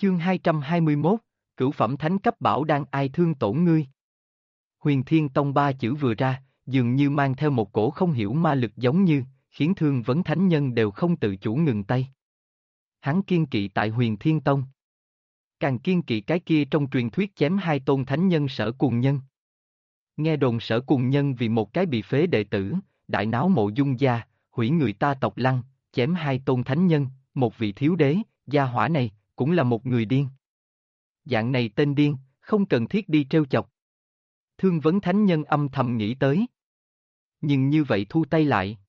Chương 221, Cửu phẩm thánh cấp bảo đan ai thương tổn ngươi. Huyền Thiên Tông ba chữ vừa ra, dường như mang theo một cổ không hiểu ma lực giống như, khiến Thương Vấn thánh nhân đều không tự chủ ngừng tay. Hắn kiên kỵ tại Huyền Thiên Tông. Càng kiên kỵ cái kia trong truyền thuyết chém hai tôn thánh nhân Sở Cuồng Nhân. Nghe đồn Sở Cuồng Nhân vì một cái bị phế đệ tử, đại náo Mộ Dung gia, hủy người ta tộc Lăng, chém hai tôn thánh nhân, một vị thiếu đế, gia hỏa này, cũng là một người điên. Dạng này tên điên, không cần thiết đi trêu chọc. Thương Vấn thánh nhân âm thầm nghĩ tới. Nhưng như vậy thu tay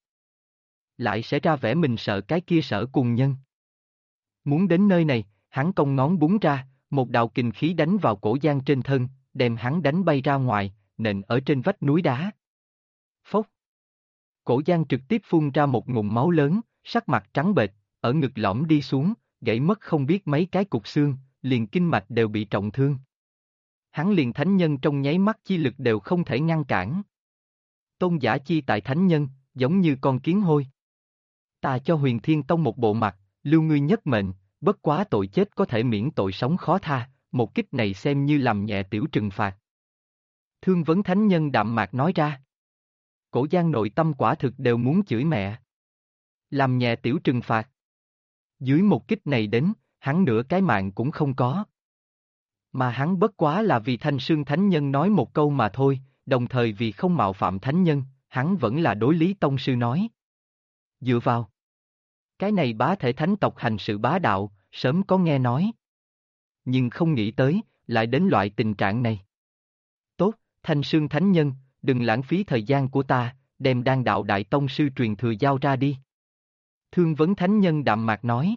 lại sẽ ra vẻ mình sợ cái kia Sở Cuồng Nhân. Muốn đến nơi này, hắn cong ngón búng ra, một đạo kình khí đánh vào cổ Giang trên thân, đem hắn đánh bay ra ngoài, nện ở trên vách núi đá. Phốc. Cổ Giang trực tiếp phun ra một ngụm máu lớn, sắc mặt trắng bệch, ở ngực lõm đi xuống, gãy mất không biết mấy cái cục xương, liền kinh mạch đều bị trọng thương. Hắn liền thánh nhân trong nháy mắt chi lực đều không thể ngăn cản. Tôn giả chi tại thánh nhân, giống như con kiến hôi. Ta cho Huyền Thiên Tông một bộ mặt, lưu ngươi nhất mệnh, bất quá tội chết có thể miễn tội sống khó tha, một kích này xem như làm nhẹ tiểu trừng phạt. Thương Vấn thánh nhân đạm mạc nói ra. Cổ Giang nội tâm quả thực đều muốn chửi mẹ. Làm nhẹ tiểu trừng phạt. Dưới một kích này đến, hắn nửa cái mạng cũng không có. Mà hắn bất quá là vì Thanh Sương thánh nhân nói một câu mà thôi, đồng thời vì không mạo phạm thánh nhân, hắn vẫn là đối Lý Tông sư nói. Dựa vào. Cái này bá thể thánh tộc hành sự bá đạo, sớm có nghe nói. Nhưng không nghĩ tới, lại đến loại tình trạng này. Tốt, Thanh Sương thánh nhân, đừng lãng phí thời gian của ta, đem đan đạo đại tông sư truyền thừa giao ra đi. Thương Vấn thánh nhân đạm mạc nói.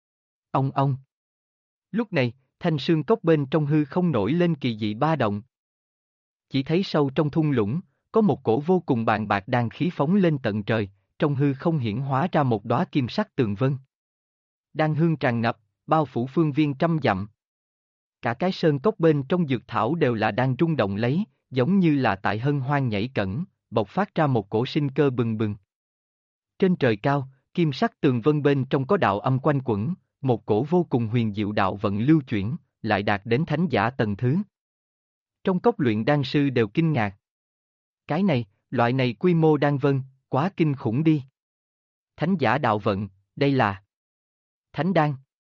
Ông. Lúc này, thanh sương cốc bên trong hư không nổi lên kỳ dị ba động. Chỉ thấy sâu trong thung lũng, có một cổ vô cùng bàn bạc đan khí phóng lên tận trời, trong hư không hiển hóa ra một đóa kim sắc tường vân. Đan hương tràn ngập, bao phủ phương viên trăm dặm. Cả cái sơn cốc bên trong dược thảo đều là đang rung động lấy, giống như là tại hân hoan nhảy cẫng, bộc phát ra một cổ sinh cơ bừng bừng. Trên trời cao, kim sắc tường vân bên trong có đạo âm quanh quẩn, một cổ vô cùng huyền diệu đạo vận lưu chuyển, lại đạt đến thánh giả tầng thứ. Trong cốc luyện đan sư đều kinh ngạc. Cái này, loại này quy mô đan vân, quá kinh khủng đi. Thánh giả đạo vận, đây là thánh đan.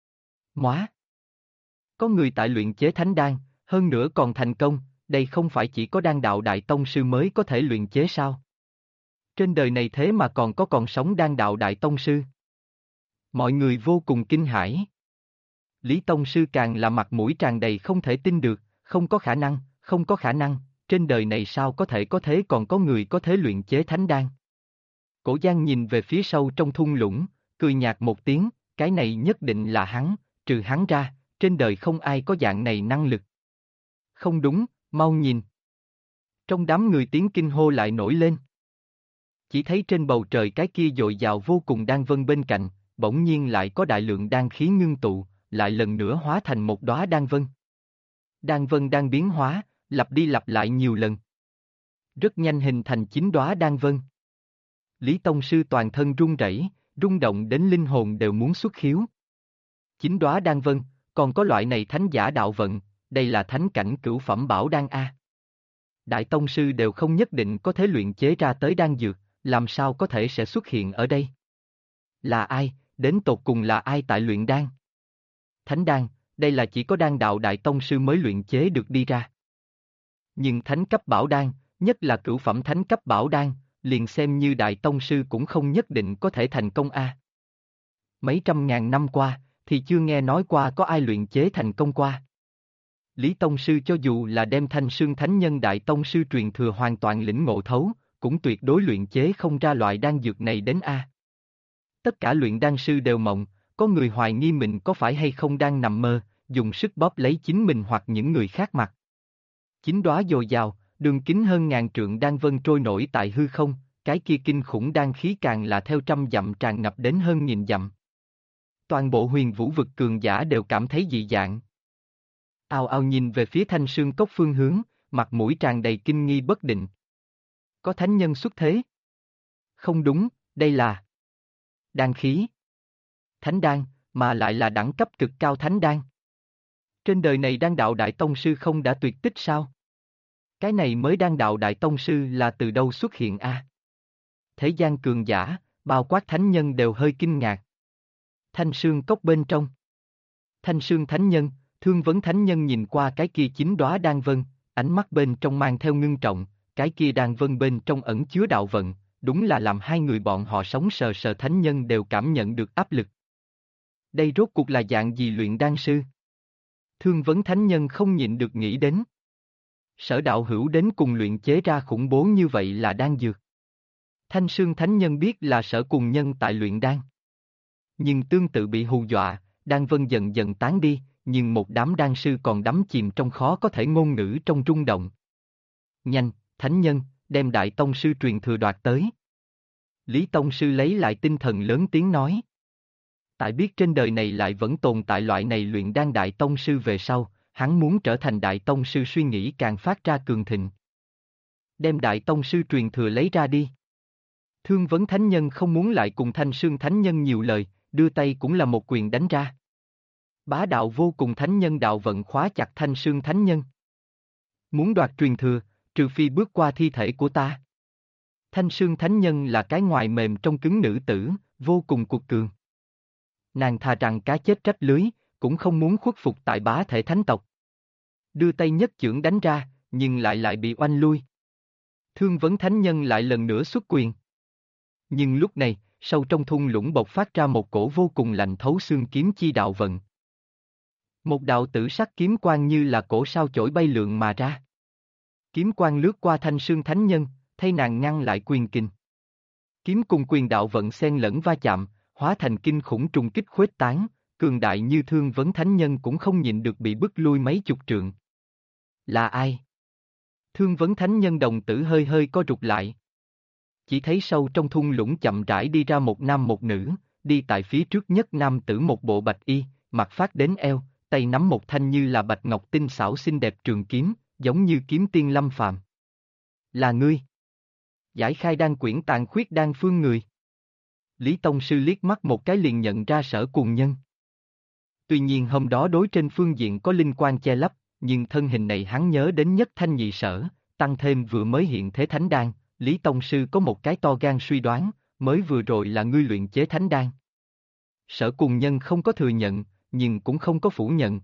Móa. Có người tại luyện chế thánh đan, hơn nữa còn thành công, đây không phải chỉ có đan đạo đại tông sư mới có thể luyện chế sao? Trên đời này thế mà còn sống đan đạo đại tông sư. Mọi người vô cùng kinh hãi. Lý Tông Sư càng là mặt mũi tràn đầy không thể tin được, không có khả năng, trên đời này sao có thể có thế còn có người có thể luyện chế thánh đan. Cổ Giang nhìn về phía sâu trong thung lũng, cười nhạt một tiếng, cái này nhất định là hắn, trừ hắn ra, trên đời không ai có dạng này năng lực. Không đúng, mau nhìn. Trong đám người tiếng kinh hô lại nổi lên. Chỉ thấy trên bầu trời cái kia dồi dào vô cùng đan vân bên cạnh, bỗng nhiên lại có đại lượng đan khí ngưng tụ, lại lần nữa hóa thành một đóa đan vân. Đan vân đang biến hóa, lặp đi lặp lại nhiều lần. Rất nhanh hình thành 9 đóa đan vân. Lý Tông Sư toàn thân run rẩy, rung động đến linh hồn đều muốn xuất khiếu. 9 đóa đan vân, còn có loại này thánh giả đạo vận, đây là thánh cảnh cửu phẩm bảo đan A. Đại Tông Sư đều không nhất định có thể luyện chế ra tới đan dược, làm sao có thể sẽ xuất hiện ở đây? Là ai, đến tột cùng là ai tại luyện đan? Thánh đan, đây là chỉ có đan đạo đại tông sư mới luyện chế được đi ra. Nhưng thánh cấp bảo đan, nhất là cửu phẩm thánh cấp bảo đan, liền xem như đại tông sư cũng không nhất định có thể thành công a. Mấy trăm ngàn năm qua, thì chưa nghe nói qua có ai luyện chế thành công qua. Lý Tông Sư cho dù là đem Thanh Sương Thánh Nhân Đại Tông Sư truyền thừa hoàn toàn lĩnh ngộ thấu, cũng tuyệt đối luyện chế không ra loại đan dược này đến a. Tất cả luyện đan sư đều mộng, có người hoài nghi mình có phải hay không đang nằm mơ, dùng sức bóp lấy chính mình hoặc những người khác mặt. 9 đóa dồi dào, đường kính hơn ngàn trượng đan vân trôi nổi tại hư không, cái kia kinh khủng đan khí càng là theo trăm dặm tràn ngập đến hơn nghìn dặm. Toàn bộ huyền vũ vực cường giả đều cảm thấy dị dạng. Ào ào nhìn về phía Thanh Sương Cốc phương hướng, mặt mũi tràn đầy kinh nghi bất định. Có thánh nhân xuất thế? Không đúng, đây là đan khí. Thánh đan, mà lại là đẳng cấp cực cao thánh đan. Trên đời này đan đạo đại tông sư không đã tuyệt tích sao? Cái này mới đan đạo đại tông sư là từ đâu xuất hiện a? Thế gian cường giả, bao quát thánh nhân đều hơi kinh ngạc. Thanh Sương Cốc bên trong. Thanh Sương Thánh Nhân, Thương Vấn Thánh Nhân nhìn qua cái kia 9 đóa đan vân, ánh mắt bên trong mang theo ngưng trọng, cái kia đan vân bên trong ẩn chứa đạo vận, đúng là làm hai người bọn họ sống sờ sờ thánh nhân đều cảm nhận được áp lực. Đây rốt cuộc là dạng gì luyện đan sư? Thương Vấn Thánh Nhân không nhịn được nghĩ đến. Sở đạo hữu đến cùng luyện chế ra khủng bố như vậy là đan dược. Thanh Sương Thánh Nhân biết là Sở Cùng Nhân tại luyện đan. Nhưng tương tự bị hù dọa, đan vân dần dần tán đi, nhưng một đám đan sư còn đắm chìm trong khó có thể ngôn ngữ trong rung động. Nhanh, Thánh Nhân, đem Đại Tông Sư truyền thừa đoạt tới. Lý Tông Sư lấy lại tinh thần lớn tiếng nói. Tại biết trên đời này lại vẫn tồn tại loại này luyện đan Đại Tông Sư về sau, hắn muốn trở thành Đại Tông Sư suy nghĩ càng phát ra cường thịnh. Đem Đại Tông Sư truyền thừa lấy ra đi. Thương Vấn Thánh Nhân không muốn lại cùng Thanh Sương Thánh Nhân nhiều lời, đưa tay cũng là một quyền đánh ra. Bá đạo vô cùng Thánh Nhân đạo vận khóa chặt Thanh Sương Thánh Nhân. Muốn đoạt truyền thừa, trừ phi bước qua thi thể của ta. Thanh Sương Thánh Nhân là cái ngoài mềm trong cứng nữ tử, vô cùng cuộc cường. Nàng thà rằng cá chết trách lưới, cũng không muốn khuất phục tại bá thể thánh tộc. Đưa tay nhất chưởng đánh ra, nhưng lại bị oanh lui. Thương Vấn Thánh Nhân lại lần nữa xuất quyền. Nhưng lúc này, sâu trong thung lũng bộc phát ra một cổ vô cùng lạnh thấu xương kiếm chi đạo vận. Một đạo tử sắc kiếm quang như là cổ sao chổi bay lượn mà ra. Kiếm quang lướt qua Thanh Sương Thánh Nhân, thay nàng ngăn lại quyền kình. Kiếm cùng quyền đạo vận xen lẫn va chạm, hóa thành kinh khủng trùng kích khuếch tán, cường đại như Thương Vấn Thánh Nhân cũng không nhịn được bị bức lui mấy chục trượng. Là ai? Thương Vấn Thánh Nhân đồng tử hơi hơi co rụt lại. Chỉ thấy sâu trong thung lũng chậm rãi đi ra một nam một nữ, đi tại phía trước nhất nam tử một bộ bạch y, mặt phát đến eo, tay nắm một thanh như là bạch ngọc tinh xảo xinh đẹp trường kiếm, giống như kiếm tiên lâm phàm. Là ngươi. Giải khai đan quyển tàn khuyết đan phương người. Lý Tông Sư liếc mắt một cái liền nhận ra Sở Cùng Nhân. Tuy nhiên hôm đó đối trên phương diện có linh quan che lấp, nhưng thân hình này hắn nhớ đến nhất thanh nhị sở, tăng thêm vừa mới hiện thế thánh đan, Lý Tông Sư có một cái to gan suy đoán, mới vừa rồi là ngươi luyện chế thánh đan. Sở Cùng Nhân không có thừa nhận, nhưng cũng không có phủ nhận.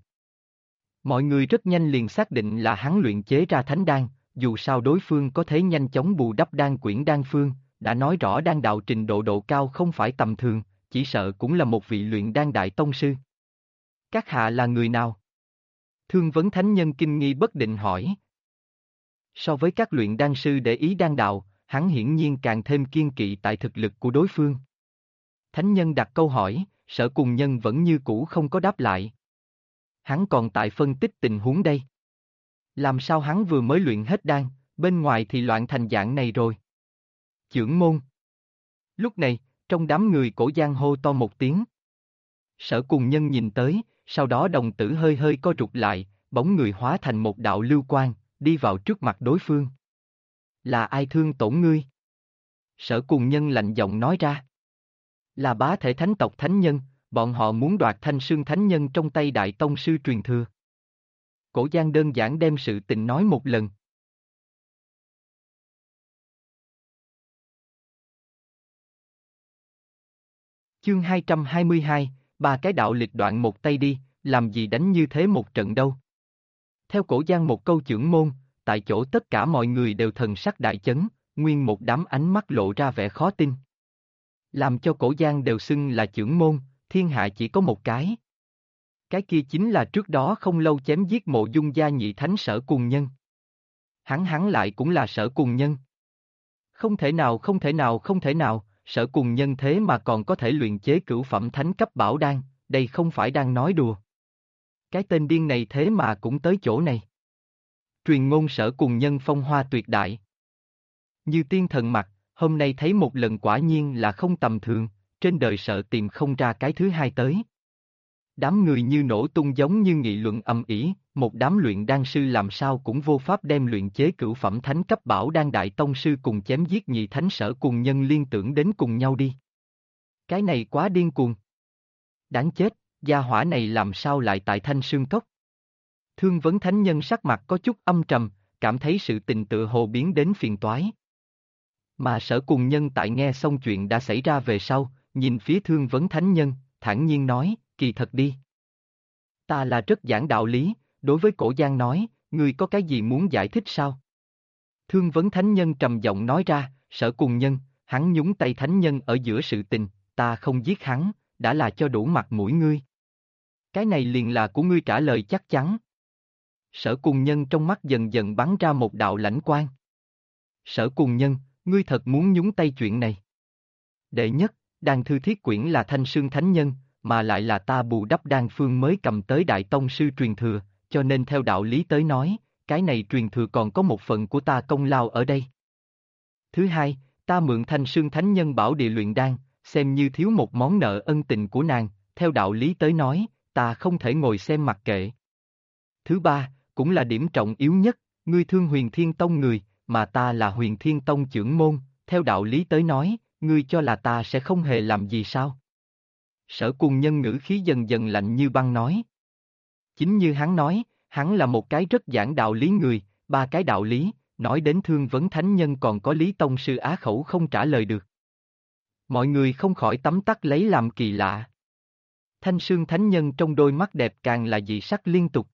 Mọi người rất nhanh liền xác định là hắn luyện chế ra thánh đan, dù sao đối phương có thể nhanh chóng bù đắp đan quyển đan phương, đã nói rõ đan đạo trình độ cao không phải tầm thường, chỉ sợ cũng là một vị luyện đan đại tông sư. Các hạ là người nào? Thương Vấn Thánh Nhân kinh nghi bất định hỏi. So với các luyện đan sư để ý đan đạo, hắn hiển nhiên càng thêm kiên kỵ tại thực lực của đối phương. Thánh Nhân đặt câu hỏi, Sở Cùng Nhân vẫn như cũ không có đáp lại. Hắn còn tại phân tích tình huống đây. Làm sao hắn vừa mới luyện hết đan, bên ngoài thì loạn thành dạng này rồi. Chưởng môn. Lúc này, trong đám người cổ giang hô to một tiếng. Sở Cùng Nhân nhìn tới, sau đó đồng tử hơi hơi co rụt lại, bóng người hóa thành một đạo lưu quang, đi vào trước mặt đối phương. Là ai thương tổn ngươi? Sở Cùng Nhân lạnh giọng nói ra. Là bá thể thánh tộc thánh nhân, bọn họ muốn đoạt Thanh Sương Thánh Nhân trong tay Đại Tông Sư truyền thừa. Cổ Giang đơn giản đem sự tình nói một lần. Chương 222, ba cái đạo lịch đoạn một tay đi, làm gì đánh như thế một trận đâu. Theo Cổ Giang một câu chưởng môn, tại chỗ tất cả mọi người đều thần sắc đại chấn, nguyên một đám ánh mắt lộ ra vẻ khó tin. Làm cho Cổ Giang đều xưng là chưởng môn, thiên hạ chỉ có một cái. Cái kia chính là trước đó không lâu chém giết Mộ Dung gia nhị thánh Sở Cùng Nhân. Hắn lại cũng là Sở Cùng Nhân. Không thể nào, Sở Cùng Nhân thế mà còn có thể luyện chế cửu phẩm thánh cấp bảo đan, đây không phải đang nói đùa. Cái tên điên này thế mà cũng tới chỗ này. Truyền ngôn Sở Cùng Nhân phong hoa tuyệt đại. Như tiên thần mặt, hôm nay thấy một lần quả nhiên là không tầm thường, trên đời sợ tìm không ra cái thứ hai tới. Đám người như nổ tung giống như nghị luận ầm ĩ, một đám luyện đan sư làm sao cũng vô pháp đem luyện chế cửu phẩm thánh cấp bảo đan đại tông sư cùng chém giết nhị thánh Sở Cùng Nhân liên tưởng đến cùng nhau đi. Cái này quá điên cuồng. Đáng chết, gia hỏa này làm sao lại tại Thanh Sương Cốc? Thương Vấn Thánh Nhân sắc mặt có chút âm trầm, cảm thấy sự tình tựa hồ biến đến phiền toái. Mà Sở Cùng Nhân tại nghe xong chuyện đã xảy ra về sau, nhìn phía Thương Vấn Thánh Nhân, thản nhiên nói, kỳ thật đi. Ta là rất giảng đạo lý, đối với Cổ Giang nói, ngươi có cái gì muốn giải thích sao? Thương Vấn Thánh Nhân trầm giọng nói ra, Sở Cùng Nhân, hắn nhúng tay Thánh Nhân ở giữa sự tình, ta không giết hắn, đã là cho đủ mặt mũi ngươi. Cái này liền là của ngươi trả lời chắc chắn. Sở Cùng Nhân trong mắt dần dần bắn ra một đạo lãnh quang. Sở Cùng Nhân, ngươi thật muốn nhúng tay chuyện này. Đệ nhất, Đan Thư Thiết Quyển là Thanh Sương Thánh Nhân, mà lại là ta Bù Đắp Đan Phương mới cầm tới Đại Tông Sư truyền thừa, cho nên theo đạo lý tới nói, cái này truyền thừa còn có một phần của ta công lao ở đây. Thứ hai, ta mượn Thanh Sương Thánh Nhân bảo địa luyện đan, xem như thiếu một món nợ ân tình của nàng, theo đạo lý tới nói, ta không thể ngồi xem mặc kệ. Thứ ba, cũng là điểm trọng yếu nhất, ngươi thương Huyền Thiên Tông người, mà ta là Huyền Thiên Tông trưởng môn, theo đạo lý tới nói, ngươi cho là ta sẽ không hề làm gì sao? Sở Cùng Nhân ngữ khí dần dần lạnh như băng nói. Chính như hắn nói, hắn là một cái rất giảng đạo lý người, ba cái đạo lý, nói đến Thương Vấn Thánh Nhân còn có Lý Tông Sư á khẩu không trả lời được. Mọi người không khỏi tấm tắc lấy làm kỳ lạ. Thanh Sương Thánh Nhân trong đôi mắt đẹp càng là dị sắc liên tục.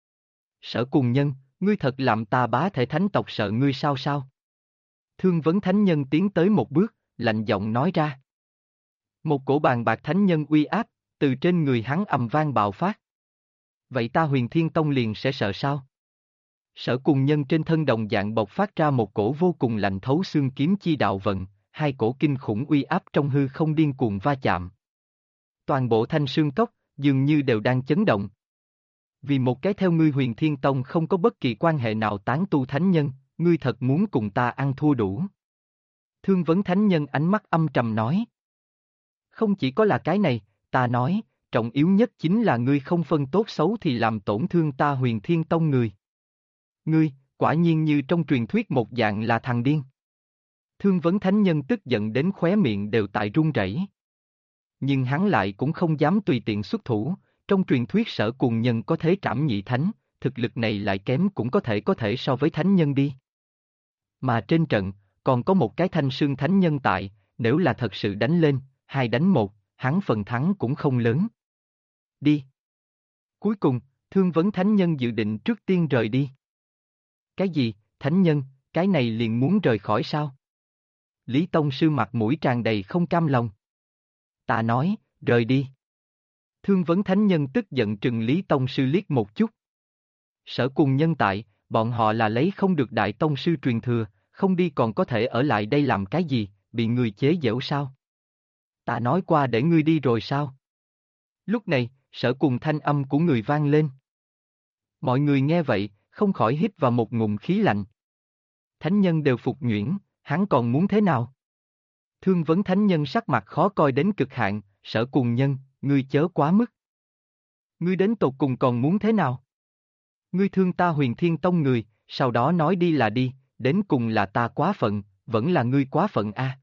Sở Cùng Nhân, ngươi thật làm ta bá thể thánh tộc sợ ngươi sao sao? Thương Vấn Thánh Nhân tiến tới một bước, lạnh giọng nói ra. Một cổ bàn bạc thánh nhân uy áp, từ trên người hắn ầm vang bạo phát. Vậy ta Huyền Thiên Tông liền sẽ sợ sao? Sở Cùng Nhân trên thân đồng dạng bộc phát ra một cổ vô cùng lạnh thấu xương kiếm chi đạo vận, hai cổ kinh khủng uy áp trong hư không điên cuồng va chạm. Toàn bộ Thanh Sương Cốc, dường như đều đang chấn động. Vì một cái theo ngươi Huyền Thiên Tông không có bất kỳ quan hệ nào tán tu thánh nhân, ngươi thật muốn cùng ta ăn thua đủ. Thương Vấn Thánh Nhân ánh mắt âm trầm nói. Không chỉ có là cái này, ta nói, trọng yếu nhất chính là ngươi không phân tốt xấu thì làm tổn thương ta Huyền Thiên Tông người. Ngươi, quả nhiên như trong truyền thuyết một dạng là thằng điên. Thương Vấn Thánh Nhân tức giận đến khóe miệng đều tại run rẩy. Nhưng hắn lại cũng không dám tùy tiện xuất thủ, trong truyền thuyết Sở Cùng Nhân có thể trảm nhị thánh, thực lực này lại kém cũng có thể so với thánh nhân đi. Mà trên trận, còn có một cái Thanh Sương Thánh Nhân tại, nếu là thật sự đánh lên, 2 đánh 1, hắn phần thắng cũng không lớn. Đi. Cuối cùng, Thương Vấn Thánh Nhân dự định trước tiên rời đi. Cái gì, Thánh Nhân, cái này liền muốn rời khỏi sao? Lý Tông Sư mặt mũi tràn đầy không cam lòng. Ta nói, rời đi. Thương Vấn Thánh Nhân tức giận trừng Lý Tông Sư liếc một chút. Sở Cùng Nhân tại, bọn họ là lấy không được Đại Tông Sư truyền thừa, không đi còn có thể ở lại đây làm cái gì, bị người chế giễu sao? Ta nói qua để ngươi đi rồi sao? Lúc này, Sở Cùng thanh âm của người vang lên. Mọi người nghe vậy, không khỏi hít vào một ngụm khí lạnh. Thánh nhân đều phục nhuyễn, hắn còn muốn thế nào? Thương Vấn Thánh Nhân sắc mặt khó coi đến cực hạn, Sở Cùng Nhân, ngươi chớ quá mức. Ngươi đến tột cùng còn muốn thế nào? Ngươi thương ta Huyền Thiên Tông người, sau đó nói đi là đi, đến cùng là ta quá phận, vẫn là ngươi quá phận a.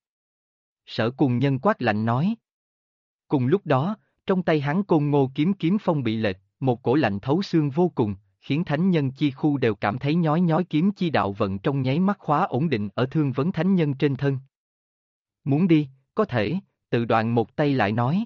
Sở Cùng Nhân quát lạnh nói. Cùng lúc đó, trong tay hắn Côn Ngô kiếm phong bị lệch, một cổ lạnh thấu xương vô cùng, khiến thánh nhân chi khu đều cảm thấy nhói nhói kiếm chi đạo vận trong nháy mắt khóa ổn định ở Thương Vấn Thánh Nhân trên thân. Muốn đi, có thể, tự đoạn một tay lại nói.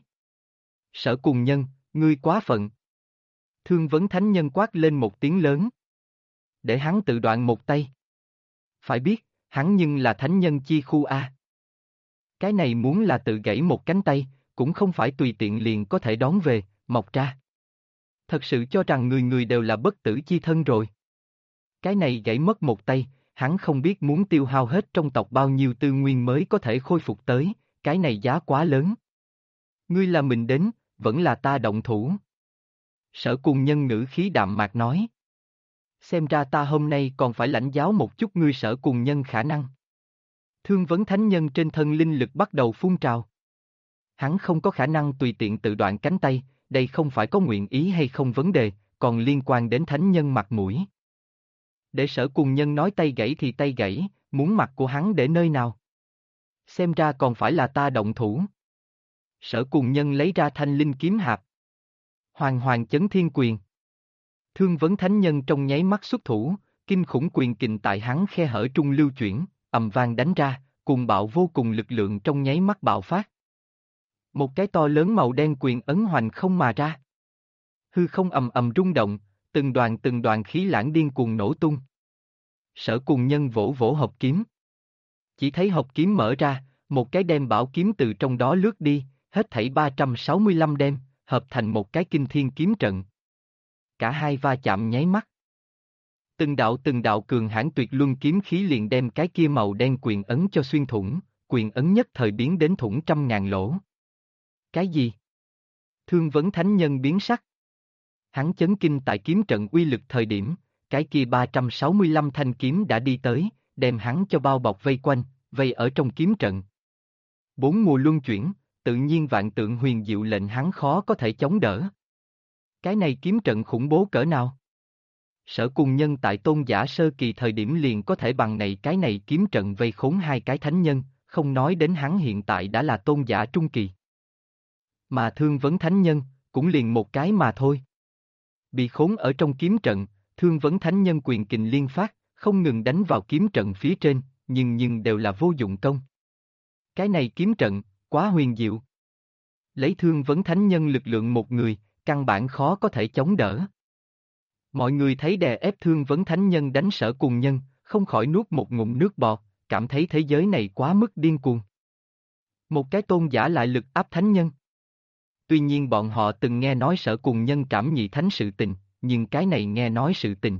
Sở Cùng Nhân, ngươi quá phận. Thương Vấn Thánh Nhân quát lên một tiếng lớn. Để hắn tự đoạn một tay. Phải biết, hắn nhưng là thánh nhân chi khu A. Cái này muốn là tự gãy một cánh tay, cũng không phải tùy tiện liền có thể đón về, mọc ra. Thật sự cho rằng người người đều là bất tử chi thân rồi. Cái này gãy mất một tay, hắn không biết muốn tiêu hao hết trong tộc bao nhiêu tư nguyên mới có thể khôi phục tới, cái này giá quá lớn. Ngươi là mình đến, vẫn là ta động thủ. Sở Cùng Nhân ngữ khí đạm mạc nói. Xem ra ta hôm nay còn phải lãnh giáo một chút ngươi Sở Cùng Nhân khả năng. Thương Vấn Thánh Nhân trên thân linh lực bắt đầu phun trào. Hắn không có khả năng tùy tiện tự đoạn cánh tay, đây không phải có nguyện ý hay không vấn đề, còn liên quan đến Thánh Nhân mặt mũi. Để Sở Cùng Nhân nói tay gãy thì tay gãy, muốn mặt của hắn để nơi nào? Xem ra còn phải là ta động thủ. Sở Cùng Nhân lấy ra thanh linh kiếm hạp. Hoàng hoàng chấn thiên quyền. Thương Vấn Thánh Nhân trong nháy mắt xuất thủ, kinh khủng quyền kình tại hắn khe hở trung lưu chuyển, ầm vang đánh ra, cuồng bạo vô cùng lực lượng trong nháy mắt bạo phát. Một cái to lớn màu đen quyền ấn hoành không mà ra. Hư không ầm ầm rung động, từng đoàn khí lãng điên cuồng nổ tung. Sở Cùng Nhân vỗ vỗ hộp kiếm. Chỉ thấy hộp kiếm mở ra, một cái đem bảo kiếm từ trong đó lướt đi, hết thảy 365 đem, hợp thành một cái kinh thiên kiếm trận. Cả hai va chạm nháy mắt. Từng đạo cường hãn tuyệt luân kiếm khí liền đem cái kia màu đen quyền ấn cho xuyên thủng, quyền ấn nhất thời biến đến thủng trăm ngàn lỗ. Cái gì? Thương Vấn Thánh Nhân biến sắc. Hắn chấn kinh tại kiếm trận uy lực thời điểm, cái kia 365 thanh kiếm đã đi tới, đem hắn cho bao bọc vây quanh, vây ở trong kiếm trận. Bốn mùa luân chuyển, tự nhiên vạn tượng huyền diệu lệnh hắn khó có thể chống đỡ. Cái này kiếm trận khủng bố cỡ nào? Sở Cùng Nhân tại tôn giả sơ kỳ thời điểm liền có thể bằng cái này kiếm trận vây khốn hai cái thánh nhân, không nói đến hắn hiện tại đã là tôn giả trung kỳ. Mà Thương Vấn Thánh Nhân, cũng liền một cái mà thôi. Bị khốn ở trong kiếm trận, Thương Vấn Thánh Nhân quyền kình liên phát, không ngừng đánh vào kiếm trận phía trên, nhưng đều là vô dụng công. Cái này kiếm trận, quá huyền diệu. Lấy Thương Vấn Thánh Nhân lực lượng một người, căn bản khó có thể chống đỡ. Mọi người thấy đè ép Thương Vấn Thánh Nhân đánh Sở Cùng Nhân, không khỏi nuốt một ngụm nước bọt, cảm thấy thế giới này quá mức điên cuồng. Một cái tôn giả lại lực áp thánh nhân. Tuy nhiên bọn họ từng nghe nói Sở Cùng Nhân trảm nhị thánh sự tình, nhưng cái này nghe nói sự tình.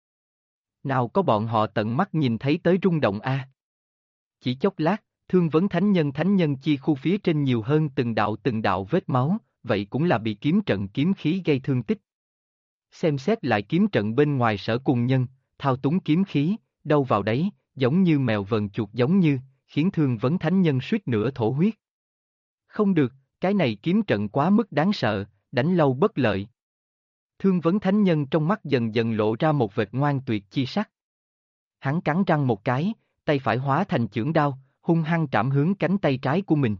Nào có bọn họ tận mắt nhìn thấy tới rung động a. Chỉ chốc lát, Thương Vấn Thánh Nhân chi khu phía trên nhiều hơn từng đạo vết máu, vậy cũng là bị kiếm trận kiếm khí gây thương tích. Xem xét lại kiếm trận bên ngoài Sở Cùng Nhân, thao túng kiếm khí, đâu vào đấy, giống như mèo vờn chuột giống như, khiến Thương Vấn Thánh Nhân suýt nữa thổ huyết. Không được, cái này kiếm trận quá mức đáng sợ, đánh lâu bất lợi. Thương Vấn Thánh Nhân trong mắt dần dần lộ ra một vệt ngoan tuyệt chi sắc. Hắn cắn răng một cái, tay phải hóa thành chưởng đao, hung hăng trảm hướng cánh tay trái của mình.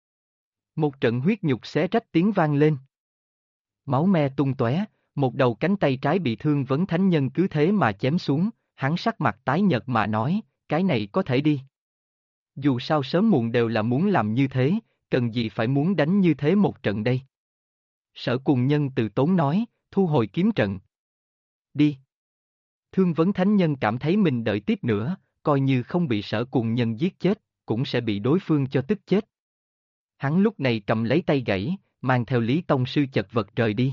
Một trận huyết nhục xé rách tiếng vang lên. Máu me tung tóe, một đầu cánh tay trái bị Thương Vấn Thánh Nhân cứ thế mà chém xuống, hắn sắc mặt tái nhợt mà nói, cái này có thể đi. Dù sao sớm muộn đều là muốn làm như thế, cần gì phải muốn đánh như thế một trận đây. Sở Cùng Nhân từ tốn nói, thu hồi kiếm trận. Đi. Thương Vấn Thánh Nhân cảm thấy mình đợi tiếp nữa, coi như không bị Sở Cùng Nhân giết chết, cũng sẽ bị đối phương cho tức chết. Hắn lúc này cầm lấy tay gãy, mang theo Lý Tông Sư chật vật rời đi.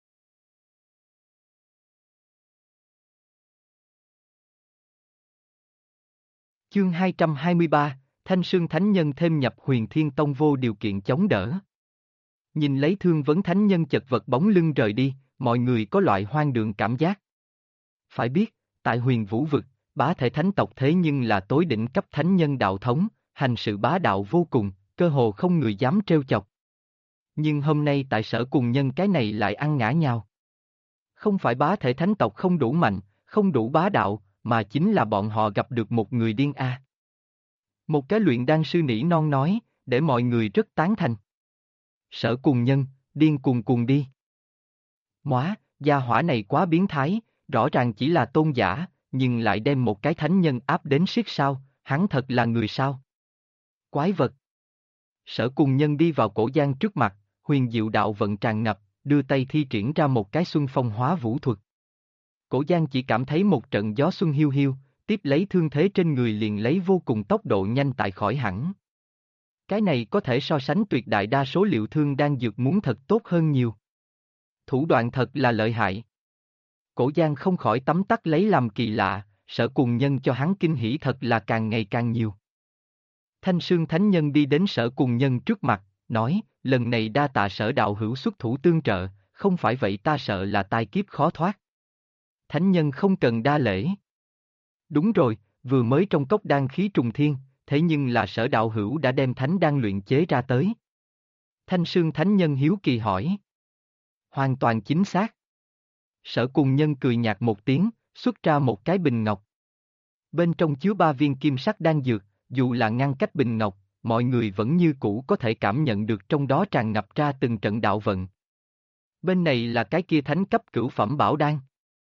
Chương 223, Thanh Sương Thánh Nhân thêm nhập Huyền Thiên Tông vô điều kiện chống đỡ. Nhìn lấy Thương Vấn Thánh Nhân chật vật bóng lưng rời đi, mọi người có loại hoang đường cảm giác. Phải biết, tại Huyền Vũ Vực, bá thể thánh tộc thế nhưng là tối đỉnh cấp thánh nhân đạo thống, hành sự bá đạo vô cùng, cơ hồ không người dám trêu chọc. Nhưng hôm nay tại Sở Cùng Nhân cái này lại ăn ngã nhào. Không phải bá thể thánh tộc không đủ mạnh, không đủ bá đạo, mà chính là bọn họ gặp được một người điên a. Một cái luyện đan sư nỉ non nói, để mọi người rất tán thành. Sở Cùng Nhân, điên cuồng đi. Móa, gia hỏa này quá biến thái, rõ ràng chỉ là tôn giả, nhưng lại đem một cái thánh nhân áp đến siết sao, hắn thật là người sao? Quái vật. Sở Cùng Nhân đi vào cổ Giang trước mặt, huyền diệu đạo vận tràn ngập, đưa tay thi triển ra một cái xuân phong hóa vũ thuật. Cổ Giang chỉ cảm thấy một trận gió xuân hiu hiu, tiếp lấy thương thế trên người liền lấy vô cùng tốc độ nhanh tại khỏi hẳn. Cái này có thể so sánh tuyệt đại đa số liệu thương đang dược muốn thật tốt hơn nhiều. Thủ đoạn thật là lợi hại. Cổ Giang không khỏi tấm tắc lấy làm kỳ lạ, Sở Cùng Nhân cho hắn kinh hỉ thật là càng ngày càng nhiều. Thanh Sương Thánh Nhân đi đến Sở Cùng Nhân trước mặt, nói, lần này đa tạ Sở đạo hữu xuất thủ tương trợ, không phải vậy ta sợ là tai kiếp khó thoát. Thánh Nhân không cần đa lễ. Đúng rồi, vừa mới trong cốc đan khí trùng thiên, thế nhưng là Sở đạo hữu đã đem thánh đan luyện chế ra tới. Thanh Sương Thánh Nhân hiếu kỳ hỏi. Hoàn toàn chính xác. Sở Cùng Nhân cười nhạt một tiếng, xuất ra một cái bình ngọc. Bên trong chứa 3 viên kim sắc đan dược, dù là ngăn cách bình ngọc, mọi người vẫn như cũ có thể cảm nhận được trong đó tràn ngập ra từng trận đạo vận. Bên này là cái kia thánh cấp cửu phẩm bảo đan.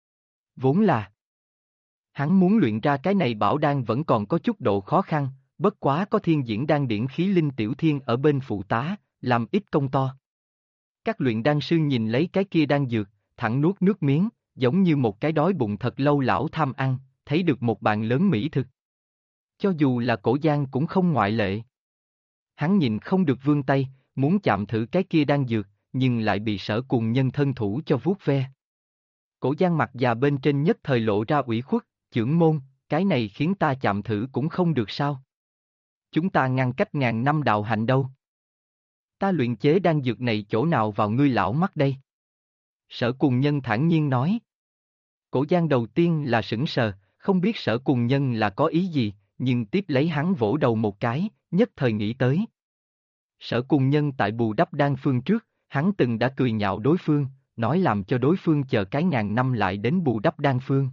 vốn là hắn muốn luyện ra cái này bảo đan vẫn còn có chút độ khó khăn, bất quá có thiên diễn đan điển khí linh tiểu thiên ở bên phụ tá, làm ít công to. Các luyện đan sư nhìn lấy cái kia đan dược, thẳng nuốt nước miếng, giống như một cái đói bụng thật lâu lão tham ăn, thấy được một bàn lớn mỹ thực. Cho dù là Cổ Giang cũng không ngoại lệ. Hắn nhìn không được vươn tay, muốn chạm thử cái kia đan dược, nhưng lại bị Sở Cùng Nhân thân thủ cho vuốt ve. Cổ Giang mặt già bên trên nhất thời lộ ra ủy khuất, chưởng môn, cái này khiến ta chạm thử cũng không được sao. Chúng ta ngăn cách ngàn năm đạo hạnh đâu. Ta luyện chế đan dược này chỗ nào vào ngươi lão mắt đây? Sở Cùng Nhân thản nhiên nói. Cổ Giang đầu tiên là sững sờ, không biết Sở Cùng Nhân là có ý gì, nhưng tiếp lấy hắn vỗ đầu một cái, nhất thời nghĩ tới. Sở Cùng Nhân tại Bù Đắp Đan Phương trước, hắn từng đã cười nhạo đối phương, nói làm cho đối phương chờ cái ngàn năm lại đến Bù Đắp Đan Phương.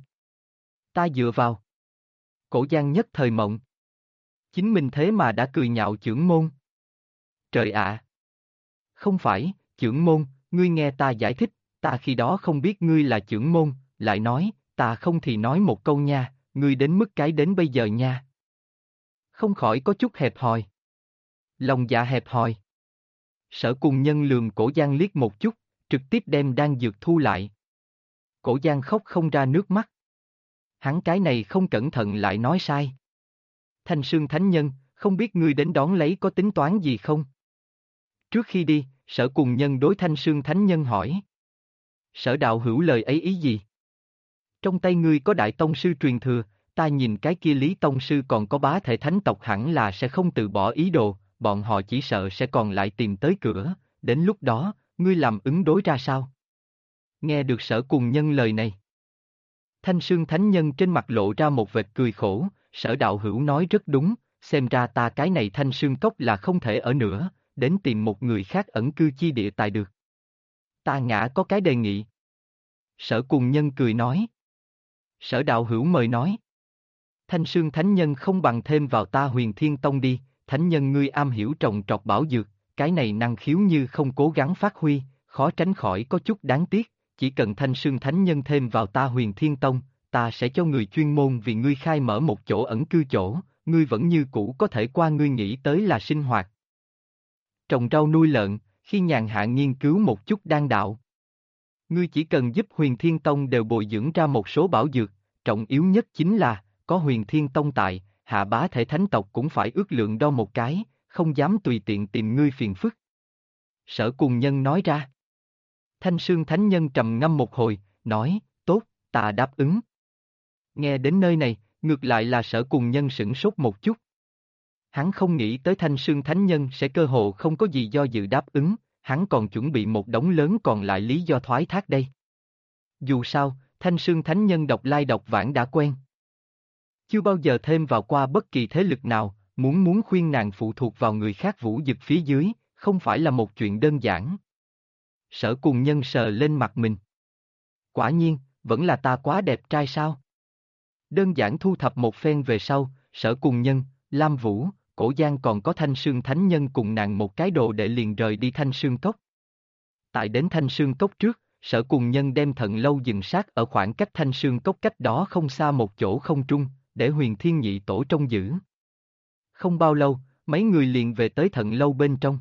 Ta dựa vào. Cổ Giang nhất thời mộng. Chính mình thế mà đã cười nhạo chưởng môn. Trời ạ! Không phải, chưởng môn, ngươi nghe ta giải thích, ta khi đó không biết ngươi là chưởng môn, lại nói, ta không thì nói một câu nha, ngươi đến mức cái đến bây giờ nha. Không khỏi có chút hẹp hòi. Lòng dạ hẹp hòi. Sở Cùng Nhân lườm Cổ Giang liếc một chút, trực tiếp đem đan dược thu lại. Cổ Giang khóc không ra nước mắt. Hắn cái này không cẩn thận lại nói sai. Thanh Sương Thánh Nhân, không biết ngươi đến đón lấy có tính toán gì không? Trước khi đi, Sở Cùng Nhân đối Thanh Sương Thánh Nhân hỏi. Sở đạo hữu lời ấy ý gì? Trong tay ngươi có Đại Tông Sư truyền thừa, ta nhìn cái kia Lý Tông Sư còn có bá thể thánh tộc hẳn là sẽ không từ bỏ ý đồ, bọn họ chỉ sợ sẽ còn lại tìm tới cửa, đến lúc đó, ngươi làm ứng đối ra sao? Nghe được Sở Cùng Nhân lời này. Thanh Sương Thánh Nhân trên mặt lộ ra một vệt cười khổ, Sở đạo hữu nói rất đúng, xem ra ta cái này Thanh Sương Cốc là không thể ở nữa, đến tìm một người khác ẩn cư chi địa tài được. Ta ngã có cái đề nghị. Sở Cùng Nhân cười nói. Sở đạo hữu mời nói. Thanh Sương Thánh Nhân không bằng thêm vào ta Huyền Thiên Tông đi, Thánh Nhân ngươi am hiểu trồng trọt bảo dược, cái này năng khiếu như không cố gắng phát huy, khó tránh khỏi có chút đáng tiếc, chỉ cần Thanh Sương Thánh Nhân thêm vào ta Huyền Thiên Tông, ta sẽ cho người chuyên môn vì ngươi khai mở một chỗ ẩn cư chỗ, ngươi vẫn như cũ có thể qua ngươi nghĩ tới là sinh hoạt. Trồng rau nuôi lợn, khi nhàn hạ nghiên cứu một chút đan đạo. Ngươi chỉ cần giúp Huyền Thiên Tông đều bồi dưỡng ra một số bảo dược, trọng yếu nhất chính là, có Huyền Thiên Tông tại, hạ bá thể thánh tộc cũng phải ước lượng đo một cái, không dám tùy tiện tìm ngươi phiền phức. Sở Cùng Nhân nói ra. Thanh Sương Thánh Nhân trầm ngâm một hồi, nói, tốt, ta đáp ứng. Nghe đến nơi này, ngược lại là Sở Cùng Nhân sửng sốt một chút. Hắn không nghĩ tới Thanh Sương Thánh Nhân sẽ cơ hồ không có gì do dự đáp ứng, hắn còn chuẩn bị một đống lớn còn lại lý do thoái thác đây. Dù sao, Thanh Sương Thánh Nhân độc lai độc vãng đã quen. Chưa bao giờ thêm vào qua bất kỳ thế lực nào, muốn khuyên nàng phụ thuộc vào người khác vũ dực phía dưới, không phải là một chuyện đơn giản. Sở Cùng Nhân sờ lên mặt mình. Quả nhiên, vẫn là ta quá đẹp trai sao? Đơn giản thu thập một phen về sau, Sở Cùng Nhân, Lam Vũ, Cổ Giang còn có Thanh Sương Thánh Nhân cùng nàng một cái đồ để liền rời đi Thanh Sương Cốc. Tại đến Thanh Sương Cốc trước, Sở Cùng Nhân đem Thận Lâu dừng sát ở khoảng cách Thanh Sương Cốc cách đó không xa một chỗ không trung, để Huyền Thiên Nhị Tổ trông giữ. Không bao lâu, mấy người liền về tới Thận Lâu bên trong.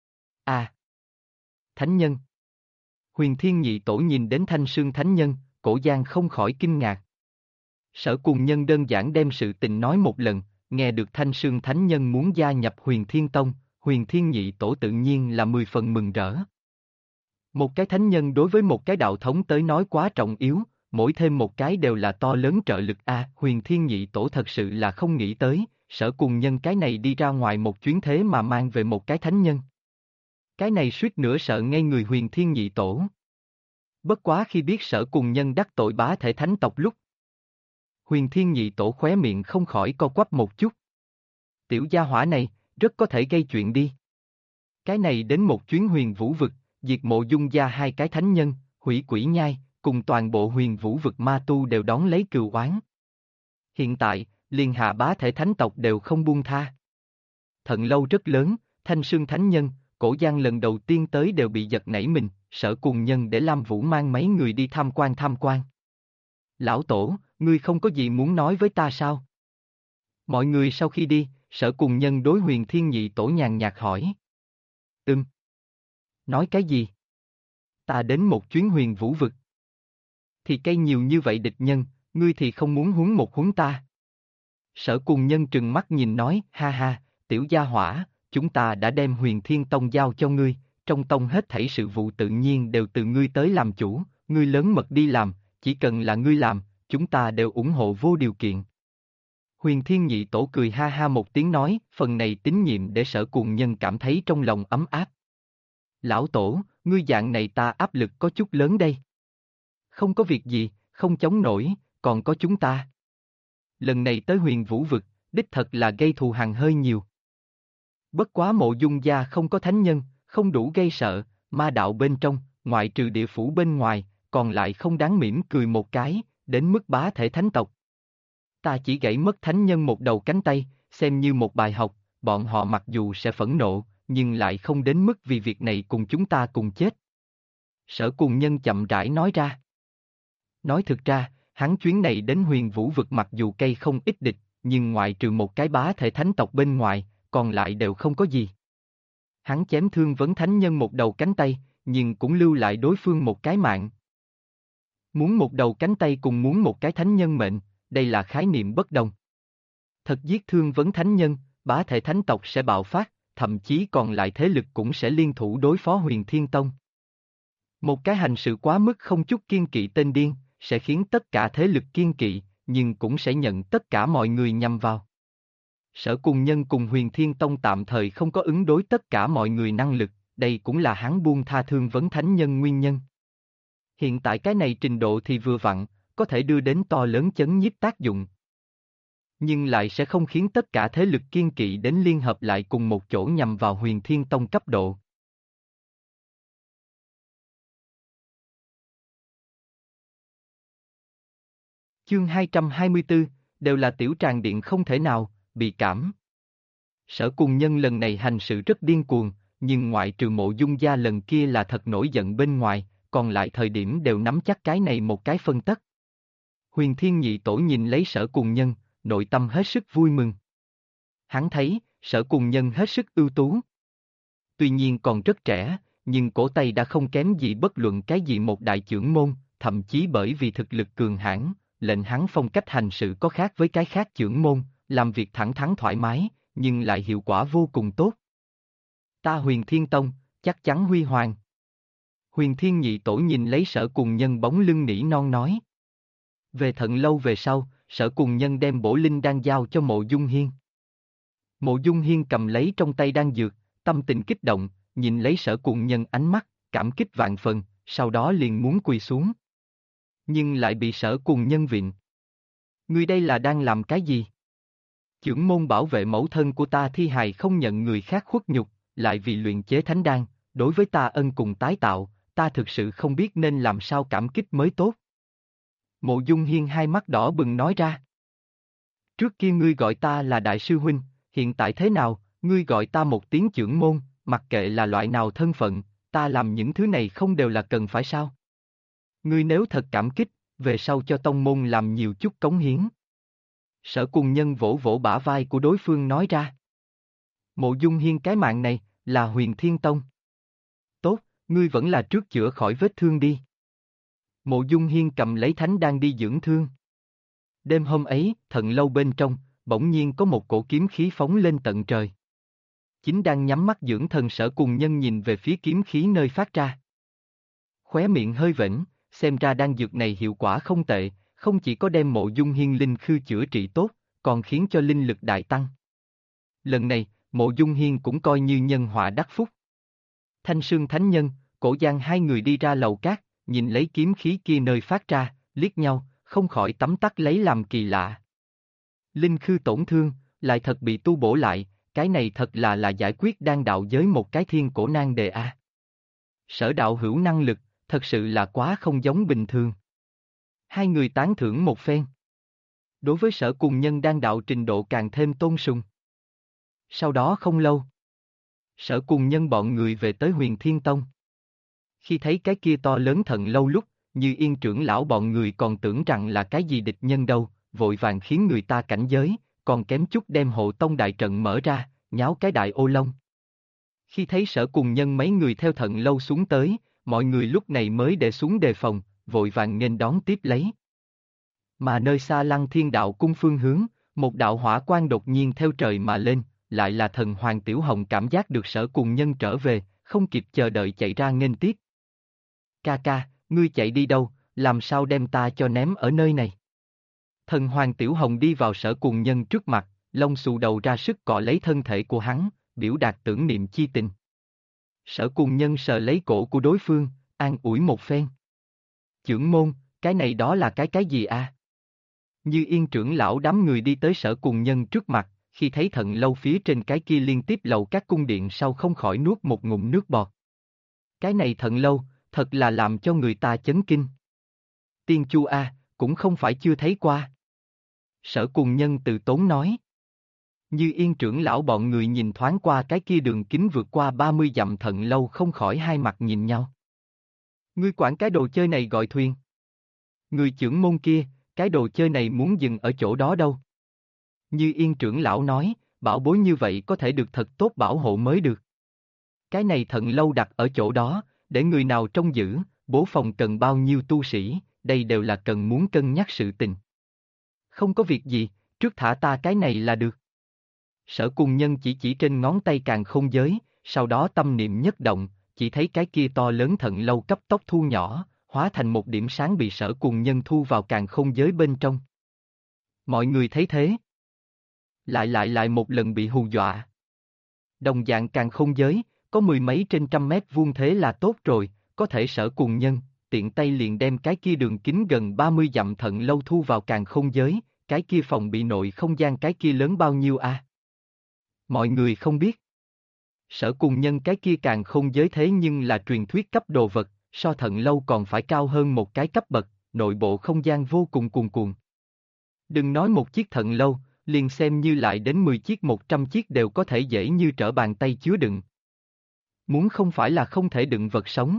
À! Thánh Nhân! Huyền Thiên Nhị Tổ nhìn đến Thanh Sương Thánh Nhân, Cổ Giang không khỏi kinh ngạc. Sở Cùng Nhân đơn giản đem sự tình nói một lần, nghe được Thanh Sương Thánh Nhân muốn gia nhập Huyền Thiên Tông, Huyền Thiên Nhị Tổ tự nhiên là 10 phần mừng rỡ. Một cái thánh nhân đối với một cái đạo thống tới nói quá trọng yếu, mỗi thêm một cái đều là to lớn trợ lực a. Huyền Thiên Nhị Tổ thật sự là không nghĩ tới, Sở Cùng Nhân cái này đi ra ngoài một chuyến thế mà mang về một cái thánh nhân. Cái này suýt nữa sợ ngay người Huyền Thiên Nhị Tổ. Bất quá khi biết Sở Cùng Nhân đắc tội bá thể thánh tộc lúc, Huyền Thiên Nhị Tổ khóe miệng không khỏi co quắp một chút. Tiểu gia hỏa này, rất có thể gây chuyện đi. Cái này đến một chuyến huyền vũ vực, diệt Mộ Dung gia hai cái thánh nhân, hủy Quỷ Nhai, cùng toàn bộ huyền vũ vực ma tu đều đón lấy cừu oán. Hiện tại, liền hạ bá thể thánh tộc đều không buông tha. Thận Lâu rất lớn, Thanh Sương Thánh Nhân, Cổ Giang lần đầu tiên tới đều bị giật nảy mình, Sở Cùng Nhân để Lam Vũ mang mấy người đi tham quan. Lão Tổ, ngươi không có gì muốn nói với ta sao? Mọi người sau khi đi, Sở Cùng Nhân đối Huyền Thiên Nhị Tổ nhàn nhạt hỏi. Nói cái gì? Ta đến một chuyến huyền vũ vực. Thì cây nhiều như vậy địch nhân, ngươi thì không muốn huống một huống ta. Sở Cùng Nhân trừng mắt nhìn nói, ha ha, tiểu gia hỏa, chúng ta đã đem Huyền Thiên Tông giao cho ngươi, trong tông hết thảy sự vụ tự nhiên đều từ ngươi tới làm chủ, ngươi lớn mật đi làm, chỉ cần là ngươi làm, chúng ta đều ủng hộ vô điều kiện. Huyền Thiên Nhị Tổ cười ha ha một tiếng nói, phần này tín nhiệm để Sở Cùng Nhân cảm thấy trong lòng ấm áp. Lão Tổ, ngươi dạng này ta áp lực có chút lớn đây. Không có việc gì, không chống nổi, còn có chúng ta. Lần này tới huyền vũ vực, đích thật là gây thù hằn hơi nhiều. Bất quá Mộ Dung gia không có thánh nhân, không đủ gây sợ, ma đạo bên trong, ngoại trừ địa phủ bên ngoài, còn lại không đáng mỉm cười một cái, đến mức bá thể thánh tộc. Ta chỉ gãy mất thánh nhân một đầu cánh tay, xem như một bài học, bọn họ mặc dù sẽ phẫn nộ, nhưng lại không đến mức vì việc này cùng chúng ta cùng chết. Sở Cùng Nhân chậm rãi nói ra. Nói thực ra, hắn chuyến này đến huyền vũ vực mặc dù cây không ít địch, nhưng ngoại trừ một cái bá thể thánh tộc bên ngoài, còn lại đều không có gì. Hắn chém thương vấn thánh nhân một đầu cánh tay, nhưng cũng lưu lại đối phương một cái mạng. Muốn một đầu cánh tay cùng muốn một cái thánh nhân mệnh, đây là khái niệm bất đồng. Thật giết thương vấn thánh nhân, bá thể thánh tộc sẽ bạo phát, thậm chí còn lại thế lực cũng sẽ liên thủ đối phó Huyền Thiên Tông. Một cái hành sự quá mức không chút kiên kỵ tên điên, sẽ khiến tất cả thế lực kiên kỵ, nhưng cũng sẽ nhận tất cả mọi người nhằm vào. Sở Cùng Nhân cùng Huyền Thiên Tông tạm thời không có ứng đối tất cả mọi người năng lực, đây cũng là hắn buông tha thương vấn thánh nhân nguyên nhân. Hiện tại cái này trình độ thì vừa vặn, có thể đưa đến to lớn chấn nhiếp tác dụng. Nhưng lại sẽ không khiến tất cả thế lực kiên kỵ đến liên hợp lại cùng một chỗ nhằm vào Huyền Thiên Tông cấp độ. Chương 224, đều là tiểu tràng điện không thể nào, bị cảm. Sở Cùng Nhân lần này hành sự rất điên cuồng, nhưng ngoại trừ Mộ Dung gia lần kia là thật nổi giận bên ngoài, còn lại thời điểm đều nắm chắc cái này một cái phân tất. Huyền Thiên Nhị Tổ nhìn lấy Sở Cùng Nhân, nội tâm hết sức vui mừng. Hắn thấy, Sở Cùng Nhân hết sức ưu tú. Tuy nhiên còn rất trẻ, nhưng cổ tay đã không kém gì bất luận cái gì một đại chưởng môn, thậm chí bởi vì thực lực cường hãn, lệnh hắn phong cách hành sự có khác với cái khác chưởng môn, làm việc thẳng thắn thoải mái, nhưng lại hiệu quả vô cùng tốt. Ta Huyền Thiên Tông, chắc chắn huy hoàng. Huyền Thiên Nhị Tổ nhìn lấy Sở Cùng Nhân bóng lưng nỉ non nói. Về Thận Lâu về sau, Sở Cùng Nhân đem bổ linh đan giao cho Mộ Dung Hiên. Mộ Dung Hiên cầm lấy trong tay đan dược, tâm tình kích động, nhìn lấy Sở Cùng Nhân ánh mắt, cảm kích vạn phần, sau đó liền muốn quỳ xuống. Nhưng lại bị Sở Cùng Nhân vịn. Ngươi đây là đang làm cái gì? Chưởng môn bảo vệ mẫu thân của ta thi hài không nhận người khác khuất nhục, lại vì luyện chế thánh đan, đối với ta ân cùng tái tạo, ta thực sự không biết nên làm sao cảm kích mới tốt. Mộ Dung Hiên hai mắt đỏ bừng nói ra. Trước kia ngươi gọi ta là đại sư huynh, hiện tại thế nào, ngươi gọi ta một tiếng chưởng môn, mặc kệ là loại nào thân phận, ta làm những thứ này không đều là cần phải sao? Ngươi nếu thật cảm kích, về sau cho tông môn làm nhiều chút cống hiến. Sở Cùng Nhân vỗ vỗ bả vai của đối phương nói ra. Mộ Dung Hiên cái mạng này, là Huyền Thiên Tông. Tốt, ngươi vẫn là trước chữa khỏi vết thương đi. Mộ Dung Hiên cầm lấy thánh đan đi dưỡng thương. Đêm hôm ấy, Thận Lâu bên trong, bỗng nhiên có một cổ kiếm khí phóng lên tận trời. Chính đang nhắm mắt dưỡng thần Sở Cùng Nhân nhìn về phía kiếm khí nơi phát ra. Khóe miệng hơi vểnh, xem ra đan dược này hiệu quả không tệ, không chỉ có đem Mộ Dung Hiên linh khư chữa trị tốt, còn khiến cho linh lực đại tăng. Lần này, Mộ Dung Hiên cũng coi như nhân họa đắc phúc. Thanh Sương Thánh Nhân, Cổ Giang hai người đi ra lầu cát, nhìn lấy kiếm khí kia nơi phát ra, liếc nhau, không khỏi tấm tắc lấy làm kỳ lạ. Linh khư tổn thương, lại thật bị tu bổ lại, cái này thật là giải quyết đan đạo giới một cái thiên cổ nan đề a. Sở đạo hữu năng lực, thật sự là quá không giống bình thường. Hai người tán thưởng một phen. Đối với Sở Cùng Nhân đan đạo trình độ càng thêm tôn sùng. Sau đó không lâu, Sở Cùng Nhân bọn người về tới Huyền Thiên Tông. Khi thấy cái kia to lớn Thận Lâu lúc, Như Yên trưởng lão bọn người còn tưởng rằng là cái gì địch nhân đâu, vội vàng khiến người ta cảnh giới, còn kém chút đem hộ tông đại trận mở ra, nháo cái đại ô long. Khi thấy Sở Cùng Nhân mấy người theo Thận Lâu xuống tới, mọi người lúc này mới để xuống đề phòng, vội vàng nghênh đón tiếp lấy. Mà nơi xa Lăng Thiên đạo cung phương hướng, một đạo hỏa quang đột nhiên theo trời mà lên, lại là thần Hoàng Tiểu Hồng cảm giác được Sở Cùng Nhân trở về, không kịp chờ đợi chạy ra nghênh tiếp. Ca ca, ngươi chạy đi đâu, làm sao đem ta cho ném ở nơi này? Thần Hoàng Tiểu Hồng đi vào Sở Cùng Nhân trước mặt, lông xù đầu ra sức cọ lấy thân thể của hắn, biểu đạt tưởng niệm chi tình. Sở Cùng Nhân sờ lấy cổ của đối phương, an ủi một phen. Chưởng môn, cái này đó là cái gì à? Như Yên trưởng lão đám người đi tới Sở Cùng Nhân trước mặt, khi thấy Thận Lâu phía trên cái kia liên tiếp lầu các cung điện sau không khỏi nuốt một ngụm nước bọt. Cái này Thận Lâu, thật là làm cho người ta chấn kinh. Tiên Chu A, cũng không phải chưa thấy qua. Sở Cùng Nhân từ tốn nói. Như Yên trưởng lão bọn người nhìn thoáng qua cái kia đường kính vượt qua 30 dặm Thận Lâu không khỏi hai mặt nhìn nhau. Ngươi quản cái đồ chơi này gọi thuyền. Người trưởng môn kia, cái đồ chơi này muốn dừng ở chỗ đó đâu. Như Yên trưởng lão nói, bảo bối như vậy có thể được thật tốt bảo hộ mới được. Cái này Thận Lâu đặt ở chỗ đó, để người nào trông giữ, bố phòng cần bao nhiêu tu sĩ, đây đều là cần muốn cân nhắc sự tình. Không có việc gì, trước thả ta cái này là được. Sở Cùng Nhân chỉ trên ngón tay càn không giới, sau đó tâm niệm nhất động, chỉ thấy cái kia to lớn Thận Lâu cấp tốc thu nhỏ, hóa thành một điểm sáng bị Sở Cùng Nhân thu vào càn không giới bên trong. Mọi người thấy thế. Lại một lần bị hù dọa. Đồng dạng càn không giới, có mười mấy trên trăm mét vuông thế là tốt rồi, có thể Sở Cùng Nhân, tiện tay liền đem cái kia đường kính gần 30 dặm Thận Lâu thu vào càn không giới, cái kia phòng bị nội không gian cái kia lớn bao nhiêu à? Mọi người không biết. Sở Cùng Nhân cái kia càng không giới thế nhưng là truyền thuyết cấp đồ vật, so Thận Lâu còn phải cao hơn một cái cấp bậc, nội bộ không gian vô cùng cuồn cuộn. Đừng nói một chiếc Thận Lâu, liền xem như lại đến 10 chiếc 100 chiếc đều có thể dễ như trở bàn tay chứa đựng. Muốn không phải là không thể đựng vật sống.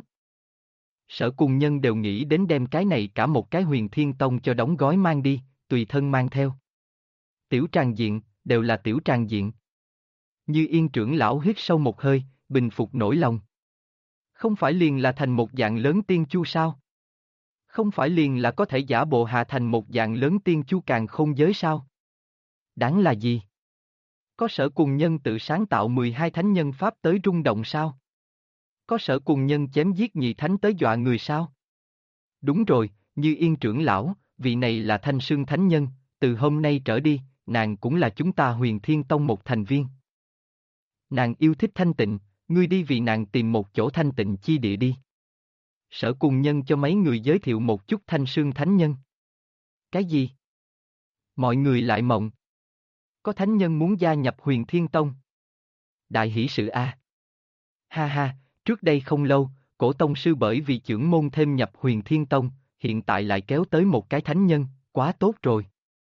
Sở Cùng Nhân đều nghĩ đến đem cái này cả một cái Huyền Thiên Tông cho đóng gói mang đi, tùy thân mang theo. Tiểu tràng diện, đều là tiểu tràng diện. Như Yên trưởng lão hít sâu một hơi, bình phục nỗi lòng. Không phải liền là thành một dạng lớn tiên chu sao? Không phải liền là có thể giả bộ hạ thành một dạng lớn tiên chu càng không giới sao? Đáng là gì? Có Sở Cùng Nhân tự sáng tạo 12 thánh nhân pháp tới rung động sao? Có Sở Cùng Nhân chém giết nhị thánh tới dọa người sao? Đúng rồi, Như Yên trưởng lão, vị này là Thanh Sương thánh nhân, từ hôm nay trở đi, nàng cũng là chúng ta Huyền Thiên Tông một thành viên. Nàng yêu thích thanh tịnh, ngươi đi vì nàng tìm một chỗ thanh tịnh chi địa đi. Sở Cùng Nhân cho mấy người giới thiệu một chút Thanh Sương thánh nhân. Cái gì? Mọi người lại mộng. Có thánh nhân muốn gia nhập Huyền Thiên Tông. Đại hỷ sự a. Ha ha, trước đây không lâu, cổ tông sư bởi vì chưởng môn thêm nhập Huyền Thiên Tông, hiện tại lại kéo tới một cái thánh nhân, quá tốt rồi.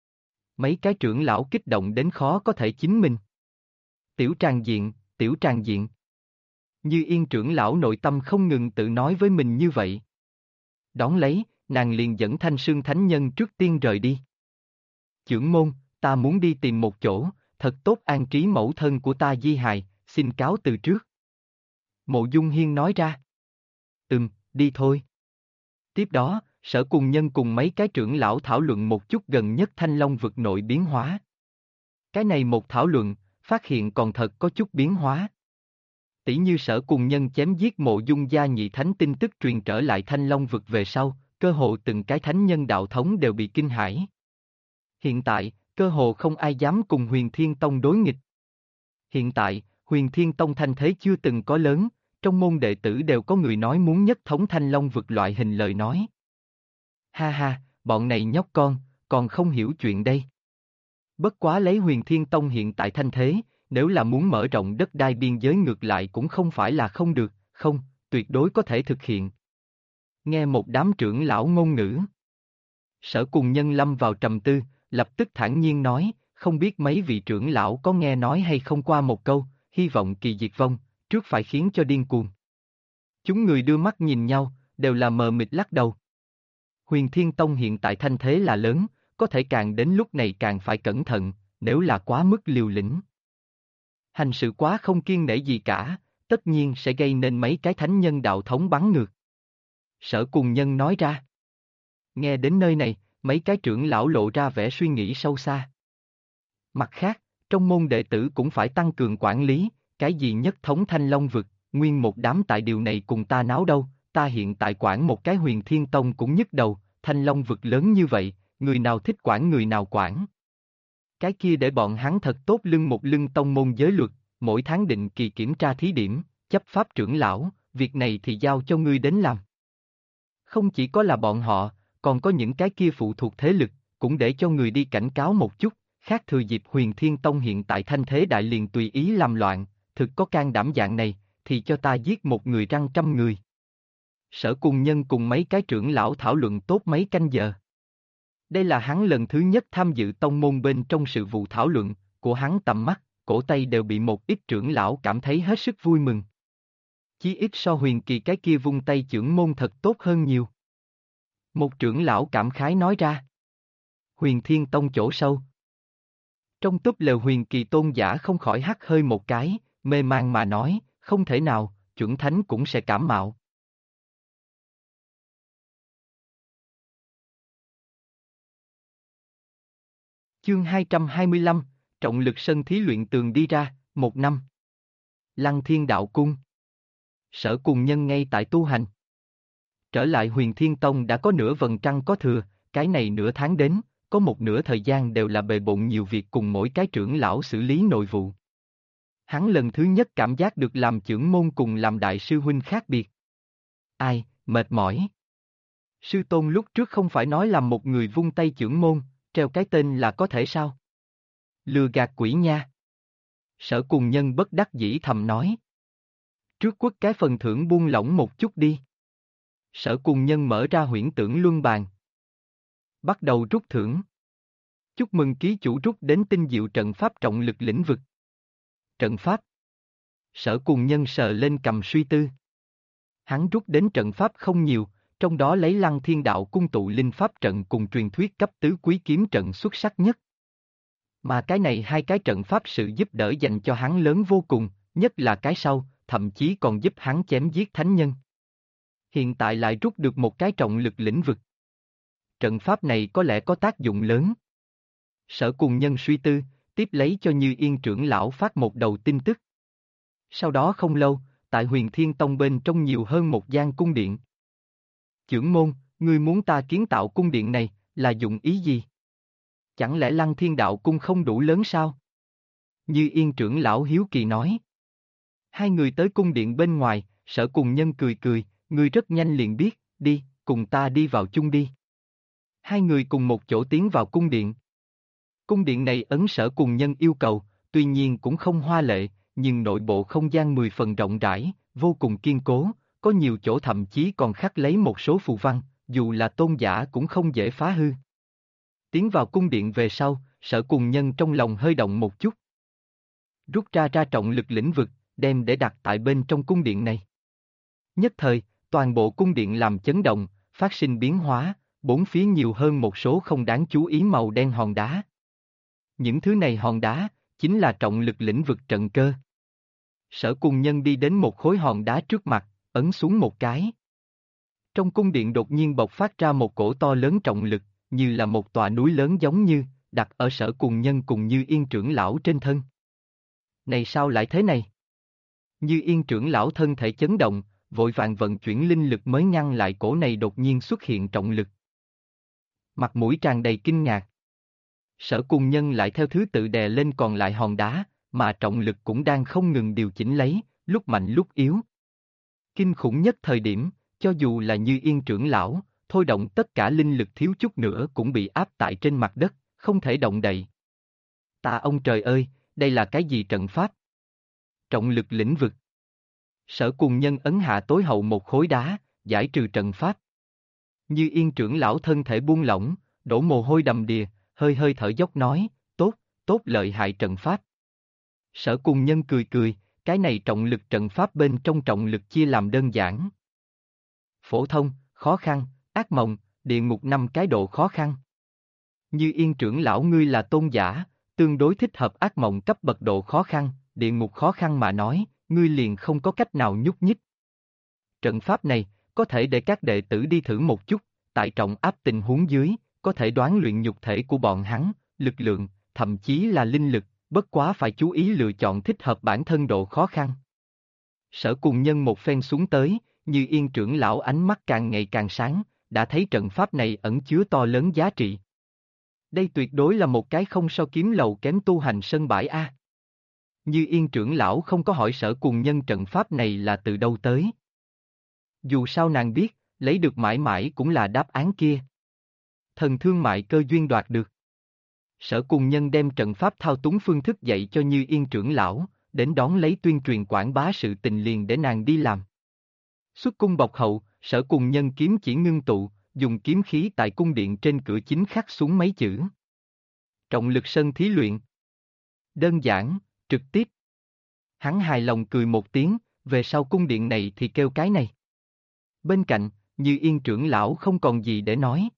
Mấy cái trưởng lão kích động đến khó có thể chính mình. Tiểu tràng diện, tiểu tràng diện. Như Yên trưởng lão nội tâm không ngừng tự nói với mình như vậy. Đón lấy, nàng liền dẫn Thanh Sương thánh nhân trước tiên rời đi. Chưởng môn, ta muốn đi tìm một chỗ, thật tốt an trí mẫu thân của ta di hài, xin cáo từ trước. Mộ Dung Hiên nói ra. Đi thôi. Tiếp đó, Sở Cùng Nhân cùng mấy cái trưởng lão thảo luận một chút gần nhất Thanh Long vực nội biến hóa. Cái này một thảo luận, phát hiện còn thật có chút biến hóa. Tỷ như Sở Cùng Nhân chém giết Mộ Dung gia nhị thánh tin tức truyền trở lại Thanh Long vực về sau, cơ hồ từng cái thánh nhân đạo thống đều bị kinh hãi. Hiện tại, cơ hồ không ai dám cùng Huyền Thiên Tông đối nghịch. Hiện tại, Huyền Thiên Tông thanh thế chưa từng có lớn, trong môn đệ tử đều có người nói muốn nhất thống Thanh Long vực loại hình lời nói. Ha ha, bọn này nhóc con, còn không hiểu chuyện đây. Bất quá lấy Huyền Thiên Tông hiện tại thanh thế, nếu là muốn mở rộng đất đai biên giới ngược lại cũng không phải là không được, không, tuyệt đối có thể thực hiện. Nghe một đám trưởng lão ngôn ngữ. Sở Cùng Nhân lâm vào trầm tư, lập tức thản nhiên nói, không biết mấy vị trưởng lão có nghe nói hay không qua một câu, hy vọng kỳ diệt vong, trước phải khiến cho điên cuồng. Chúng người đưa mắt nhìn nhau, đều là mờ mịt lắc đầu. Huyền Thiên Tông hiện tại thanh thế là lớn, có thể càng đến lúc này càng phải cẩn thận, nếu là quá mức liều lĩnh. Hành sự quá không kiêng nể gì cả, tất nhiên sẽ gây nên mấy cái thánh nhân đạo thống bắn ngược. Sở Cùng Nhân nói ra. Nghe đến nơi này, mấy cái trưởng lão lộ ra vẻ suy nghĩ sâu xa. Mặt khác, trong môn đệ tử cũng phải tăng cường quản lý, cái gì nhất thống Thanh Long vực, nguyên một đám tại điều này cùng ta náo đâu, ta hiện tại quản một cái Huyền Thiên Tông cũng nhức đầu, Thanh Long vực lớn như vậy, người nào thích quản người nào quản. Cái kia để bọn hắn thật tốt lưng một lưng tông môn giới luật, mỗi tháng định kỳ kiểm tra thí điểm, chấp pháp trưởng lão, việc này thì giao cho ngươi đến làm. Không chỉ có là bọn họ, còn có những cái kia phụ thuộc thế lực, cũng để cho người đi cảnh cáo một chút, khác thừa dịp Huyền Thiên Tông hiện tại thanh thế đại liền tùy ý làm loạn, thực có can đảm dạng này, thì cho ta giết một người răng trăm người. Sở Cùng Nhân cùng mấy cái trưởng lão thảo luận tốt mấy canh giờ. Đây là hắn lần thứ nhất tham dự tông môn bên trong sự vụ thảo luận, của hắn tầm mắt, cổ tay đều bị một ít trưởng lão cảm thấy hết sức vui mừng. Chí ít so Huyền Kỳ cái kia vung tay chưởng môn thật tốt hơn nhiều. Một trưởng lão cảm khái nói ra. Huyền Thiên Tông chỗ sâu. Trong túp lều Huyền Kỳ tôn giả không khỏi hắt hơi một cái, mê man mà nói, không thể nào, chuẩn thánh cũng sẽ cảm mạo. Chương 225, trọng lực sân thí luyện tường đi ra, 1 năm. Lăng Thiên Đạo Cung. Sở Cùng Nhân ngay tại tu hành. Trở lại Huyền Thiên Tông đã có nửa vầng trăng có thừa, cái này nửa tháng đến, có một nửa thời gian đều là bề bộn nhiều việc cùng mỗi cái trưởng lão xử lý nội vụ. Hắn lần thứ nhất cảm giác được làm trưởng môn cùng làm đại sư huynh khác biệt. Ai, mệt mỏi. Sư tôn lúc trước không phải nói làm một người vung tay trưởng môn, treo cái tên là có thể sao? Lừa gạt quỷ nha. Sở Cùng Nhân bất đắc dĩ thầm nói. Trước quất cái phần thưởng buông lỏng một chút đi. Sở Cùng Nhân mở ra huyễn tưởng luân bàn. Bắt đầu rút thưởng. Chúc mừng ký chủ rút đến tinh diệu trận pháp trọng lực lĩnh vực. Trận pháp. Sở Cùng Nhân sờ lên cầm suy tư. Hắn rút đến trận pháp không nhiều, trong đó lấy Lăng Thiên Đạo Cung tụ linh pháp trận cùng truyền thuyết cấp tứ quý kiếm trận xuất sắc nhất. Mà cái này hai cái trận pháp sự giúp đỡ dành cho hắn lớn vô cùng, nhất là cái sau, thậm chí còn giúp hắn chém giết thánh nhân. Hiện tại lại rút được một cái trọng lực lĩnh vực. Trận pháp này có lẽ có tác dụng lớn. Sở Cùng Nhân suy tư, tiếp lấy cho Như Yên trưởng lão phát một đầu tin tức. Sau đó không lâu, tại Huyền Thiên Tông bên trong nhiều hơn một gian cung điện. Chưởng môn, ngươi muốn ta kiến tạo cung điện này, là dụng ý gì? Chẳng lẽ Lăng Thiên Đạo Cung không đủ lớn sao? Như Yên trưởng lão hiếu kỳ nói. Hai người tới cung điện bên ngoài, Sở Cùng Nhân cười cười, ngươi rất nhanh liền biết, đi, cùng ta đi vào chung đi. Hai người cùng một chỗ tiến vào cung điện. Cung điện này ấn Sở Cùng Nhân yêu cầu, tuy nhiên cũng không hoa lệ, nhưng nội bộ không gian 10 phần rộng rãi, vô cùng kiên cố, có nhiều chỗ thậm chí còn khắc lấy một số phù văn, dù là tôn giả cũng không dễ phá hư. Tiến vào cung điện về sau, Sở Cùng Nhân trong lòng hơi động một chút. Rút ra trọng lực lĩnh vực, đem để đặt tại bên trong cung điện này. Nhất thời, toàn bộ cung điện làm chấn động, phát sinh biến hóa, bốn phía nhiều hơn một số không đáng chú ý màu đen hòn đá. Những thứ này hòn đá, chính là trọng lực lĩnh vực trận cơ. Sở Cùng Nhân đi đến một khối hòn đá trước mặt, ấn xuống một cái. Trong cung điện đột nhiên bộc phát ra một cổ to lớn trọng lực, như là một tòa núi lớn giống như, đặt ở Sở Cùng Nhân cùng Như Yên trưởng lão trên thân. Này sao lại thế này? Như Yên trưởng lão thân thể chấn động, vội vàng vận chuyển linh lực mới ngăn lại cổ này đột nhiên xuất hiện trọng lực. Mặt mũi tràn đầy kinh ngạc. Sở Cùng Nhân lại theo thứ tự đè lên còn lại hòn đá, mà trọng lực cũng đang không ngừng điều chỉnh lấy, lúc mạnh lúc yếu. Kinh khủng nhất thời điểm, cho dù là Như Yên trưởng lão, thôi động tất cả linh lực thiếu chút nữa cũng bị áp tại trên mặt đất, không thể động đậy. Ta ông trời ơi, đây là cái gì trận pháp? Trọng lực lĩnh vực. Sở Cùng Nhân ấn hạ tối hậu một khối đá, giải trừ trận pháp. Như Yên trưởng lão thân thể buông lỏng, đổ mồ hôi đầm đìa, hơi hơi thở dốc nói, tốt, tốt lợi hại trận pháp. Sở Cùng Nhân cười cười, cái này trọng lực trận pháp bên trong trọng lực chia làm đơn giản. Phổ thông, khó khăn, ác mộng, địa ngục 5 cái độ khó khăn. Như Yên trưởng lão ngươi là tôn giả, tương đối thích hợp ác mộng cấp bậc độ khó khăn, địa ngục khó khăn mà nói, ngươi liền không có cách nào nhúc nhích. Trận pháp này, có thể để các đệ tử đi thử một chút, tại trọng áp tình huống dưới, có thể đoán luyện nhục thể của bọn hắn, lực lượng, thậm chí là linh lực, bất quá phải chú ý lựa chọn thích hợp bản thân độ khó khăn. Sở Cùng Nhân một phen xuống tới, Như Yên trưởng lão ánh mắt càng ngày càng sáng, đã thấy trận pháp này ẩn chứa to lớn giá trị. Đây tuyệt đối là một cái không so kiếm lầu kém tu hành sân bãi A. Như Yên trưởng lão không có hỏi Sở Cùng Nhân trận pháp này là từ đâu tới. Dù sao nàng biết, lấy được mãi mãi cũng là đáp án kia. Thần thương mại cơ duyên đoạt được. Sở Cùng Nhân đem trận pháp thao túng phương thức dạy cho Như Yên trưởng lão, đến đón lấy tuyên truyền quảng bá sự tình liền để nàng đi làm. Xuất cung bọc hậu, Sở Cùng Nhân kiếm chỉ ngưng tụ, dùng kiếm khí tại cung điện trên cửa chính khắc xuống mấy chữ. Trọng lực sân thí luyện. Đơn giản, trực tiếp. Hắn hài lòng cười một tiếng, về sau cung điện này thì kêu cái này. Bên cạnh, Như Yên trưởng lão không còn gì để nói.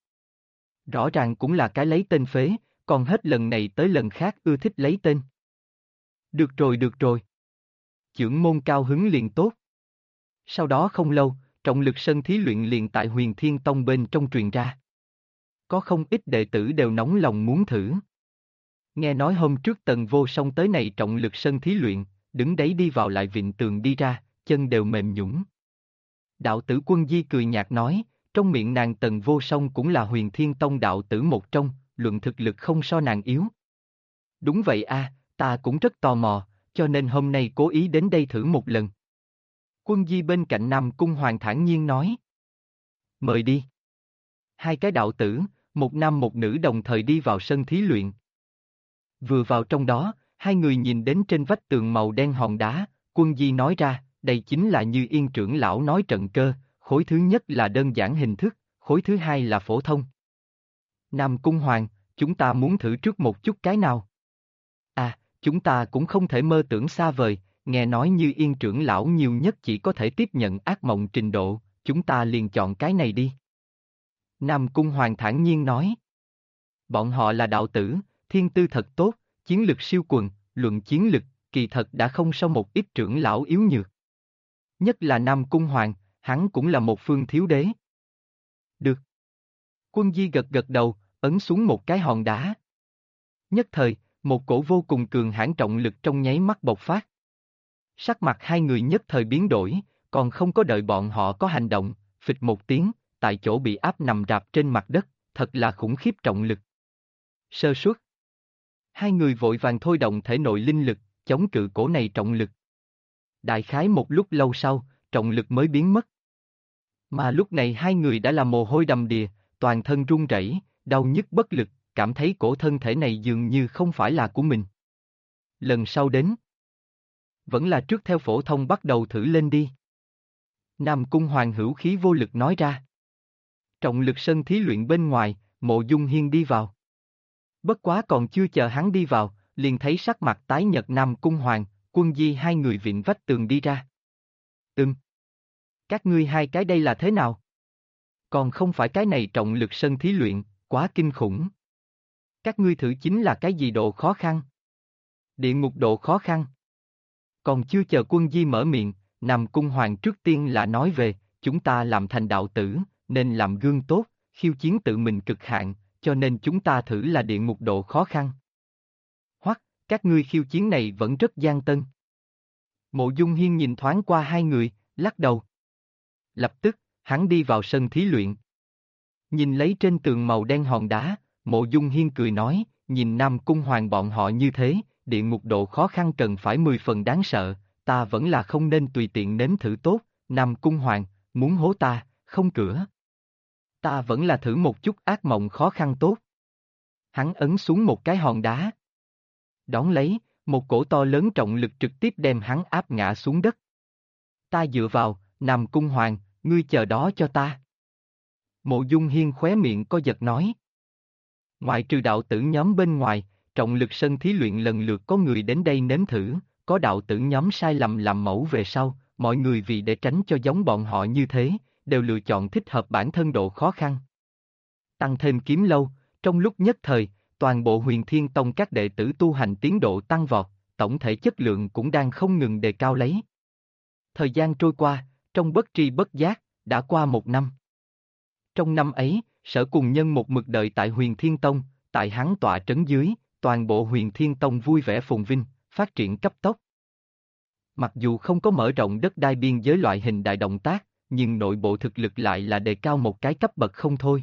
Rõ ràng cũng là cái lấy tên phế, còn hết lần này tới lần khác ưa thích lấy tên. Được rồi. Chưởng môn cao hứng liền tốt. Sau đó không lâu, trọng lực sân thí luyện liền tại Huyền Thiên Tông bên trong truyền ra. Có không ít đệ tử đều nóng lòng muốn thử. Nghe nói hôm trước Tần Vô Song tới này trọng lực sân thí luyện, đứng đấy đi vào lại vịn tường đi ra, chân đều mềm nhũn. Đạo tử Quân Di cười nhạt nói, trong miệng nàng Tần Vô Song cũng là Huyền Thiên Tông đạo tử một trong, luận thực lực không so nàng yếu. Đúng vậy a, ta cũng rất tò mò, cho nên hôm nay cố ý đến đây thử một lần. Quân Di bên cạnh Nam Cung Hoàng thản nhiên nói. Mời đi. Hai cái đạo tử, một nam một nữ đồng thời đi vào sân thí luyện. Vừa vào trong đó, hai người nhìn đến trên vách tường màu đen hòn đá, Quân Di nói ra, đây chính là Như Yên trưởng lão nói trận cơ, khối thứ nhất là đơn giản hình thức, khối thứ hai là phổ thông. Nam Cung Hoàng, chúng ta muốn thử trước một chút cái nào? À, chúng ta cũng không thể mơ tưởng xa vời, nghe nói Như Yên trưởng lão nhiều nhất chỉ có thể tiếp nhận ác mộng trình độ, chúng ta liền chọn cái này đi. Nam Cung Hoàng thản nhiên nói. Bọn họ là đạo tử, thiên tư thật tốt, chiến lực siêu quần, luận chiến lực, kỳ thật đã không so một ít trưởng lão yếu nhược. Nhất là Nam Cung Hoàng, hắn cũng là một phương thiếu đế. Được. Quân Di gật đầu, ấn xuống một cái hòn đá. Nhất thời, một cổ vô cùng cường hãn trọng lực trong nháy mắt bộc phát. Sắc mặt hai người nhất thời biến đổi, còn không có đợi bọn họ có hành động, phịch một tiếng, tại chỗ bị áp nằm rạp trên mặt đất, thật là khủng khiếp trọng lực. Sơ suất. Hai người vội vàng thôi động thể nội linh lực, chống cự cổ này trọng lực. Đại khái một lúc lâu sau, trọng lực mới biến mất. Mà lúc này hai người đã là mồ hôi đầm đìa, toàn thân run rẩy, đau nhức bất lực, cảm thấy cổ thân thể này dường như không phải là của mình. Lần sau đến, vẫn là trước theo phổ thông bắt đầu thử lên đi. Nam Cung Hoàng hữu khí vô lực nói ra. Trọng lực sân thí luyện bên ngoài, Mộ Dung Hiên đi vào. Bất quá còn chưa chờ hắn đi vào, liền thấy sắc mặt tái nhợt Nam Cung Hoàng, Quân Di hai người vịn vách tường đi ra. Các ngươi hai cái đây là thế nào? Còn không phải cái này trọng lực sân thí luyện, quá kinh khủng. Các ngươi thử chính là cái gì độ khó khăn? Địa ngục độ khó khăn. Còn chưa chờ Quân Di mở miệng, Nam Cung Hoàng trước tiên là nói về, chúng ta làm thành đạo tử, nên làm gương tốt, khiêu chiến tự mình cực hạn, cho nên chúng ta thử là địa ngục độ khó khăn. Hoặc, các ngươi khiêu chiến này vẫn rất gian tân. Mộ Dung Hiên nhìn thoáng qua hai người, lắc đầu. Lập tức, hắn đi vào sân thí luyện. Nhìn lấy trên tường màu đen hòn đá, Mộ Dung Hiên cười nói, nhìn Nam Cung Hoàng bọn họ như thế, địa ngục độ khó khăn cần phải 10 phần đáng sợ, ta vẫn là không nên tùy tiện nếm thử tốt, Nam Cung Hoàng, muốn hố ta, không cửa. Ta vẫn là thử một chút ác mộng khó khăn tốt. Hắn ấn xuống một cái hòn đá. Đón lấy, một cổ to lớn trọng lực trực tiếp đem hắn áp ngã xuống đất. Ta dựa vào, Nam Cung Hoàng, ngươi chờ đó cho ta. Mộ Dung Hiên khóe miệng co giật nói. Ngoại trừ đạo tử nhóm bên ngoài, trọng lực sân thí luyện lần lượt có người đến đây nếm thử, có đạo tử nhóm sai lầm làm mẫu về sau, mọi người vì để tránh cho giống bọn họ như thế, đều lựa chọn thích hợp bản thân độ khó khăn. Tăng thêm kiếm lâu, trong lúc nhất thời, toàn bộ Huyền Thiên Tông các đệ tử tu hành tiến độ tăng vọt, tổng thể chất lượng cũng đang không ngừng đề cao lấy. Thời gian trôi qua, trong bất tri bất giác, đã qua 1 năm. Trong năm ấy, Sở Cùng Nhân một mực đợi tại Huyền Thiên Tông, tại hắn tọa trấn dưới, toàn bộ Huyền Thiên Tông vui vẻ phồn vinh, phát triển cấp tốc. Mặc dù không có mở rộng đất đai biên giới loại hình đại động tác, nhưng nội bộ thực lực lại là đề cao một cái cấp bậc không thôi.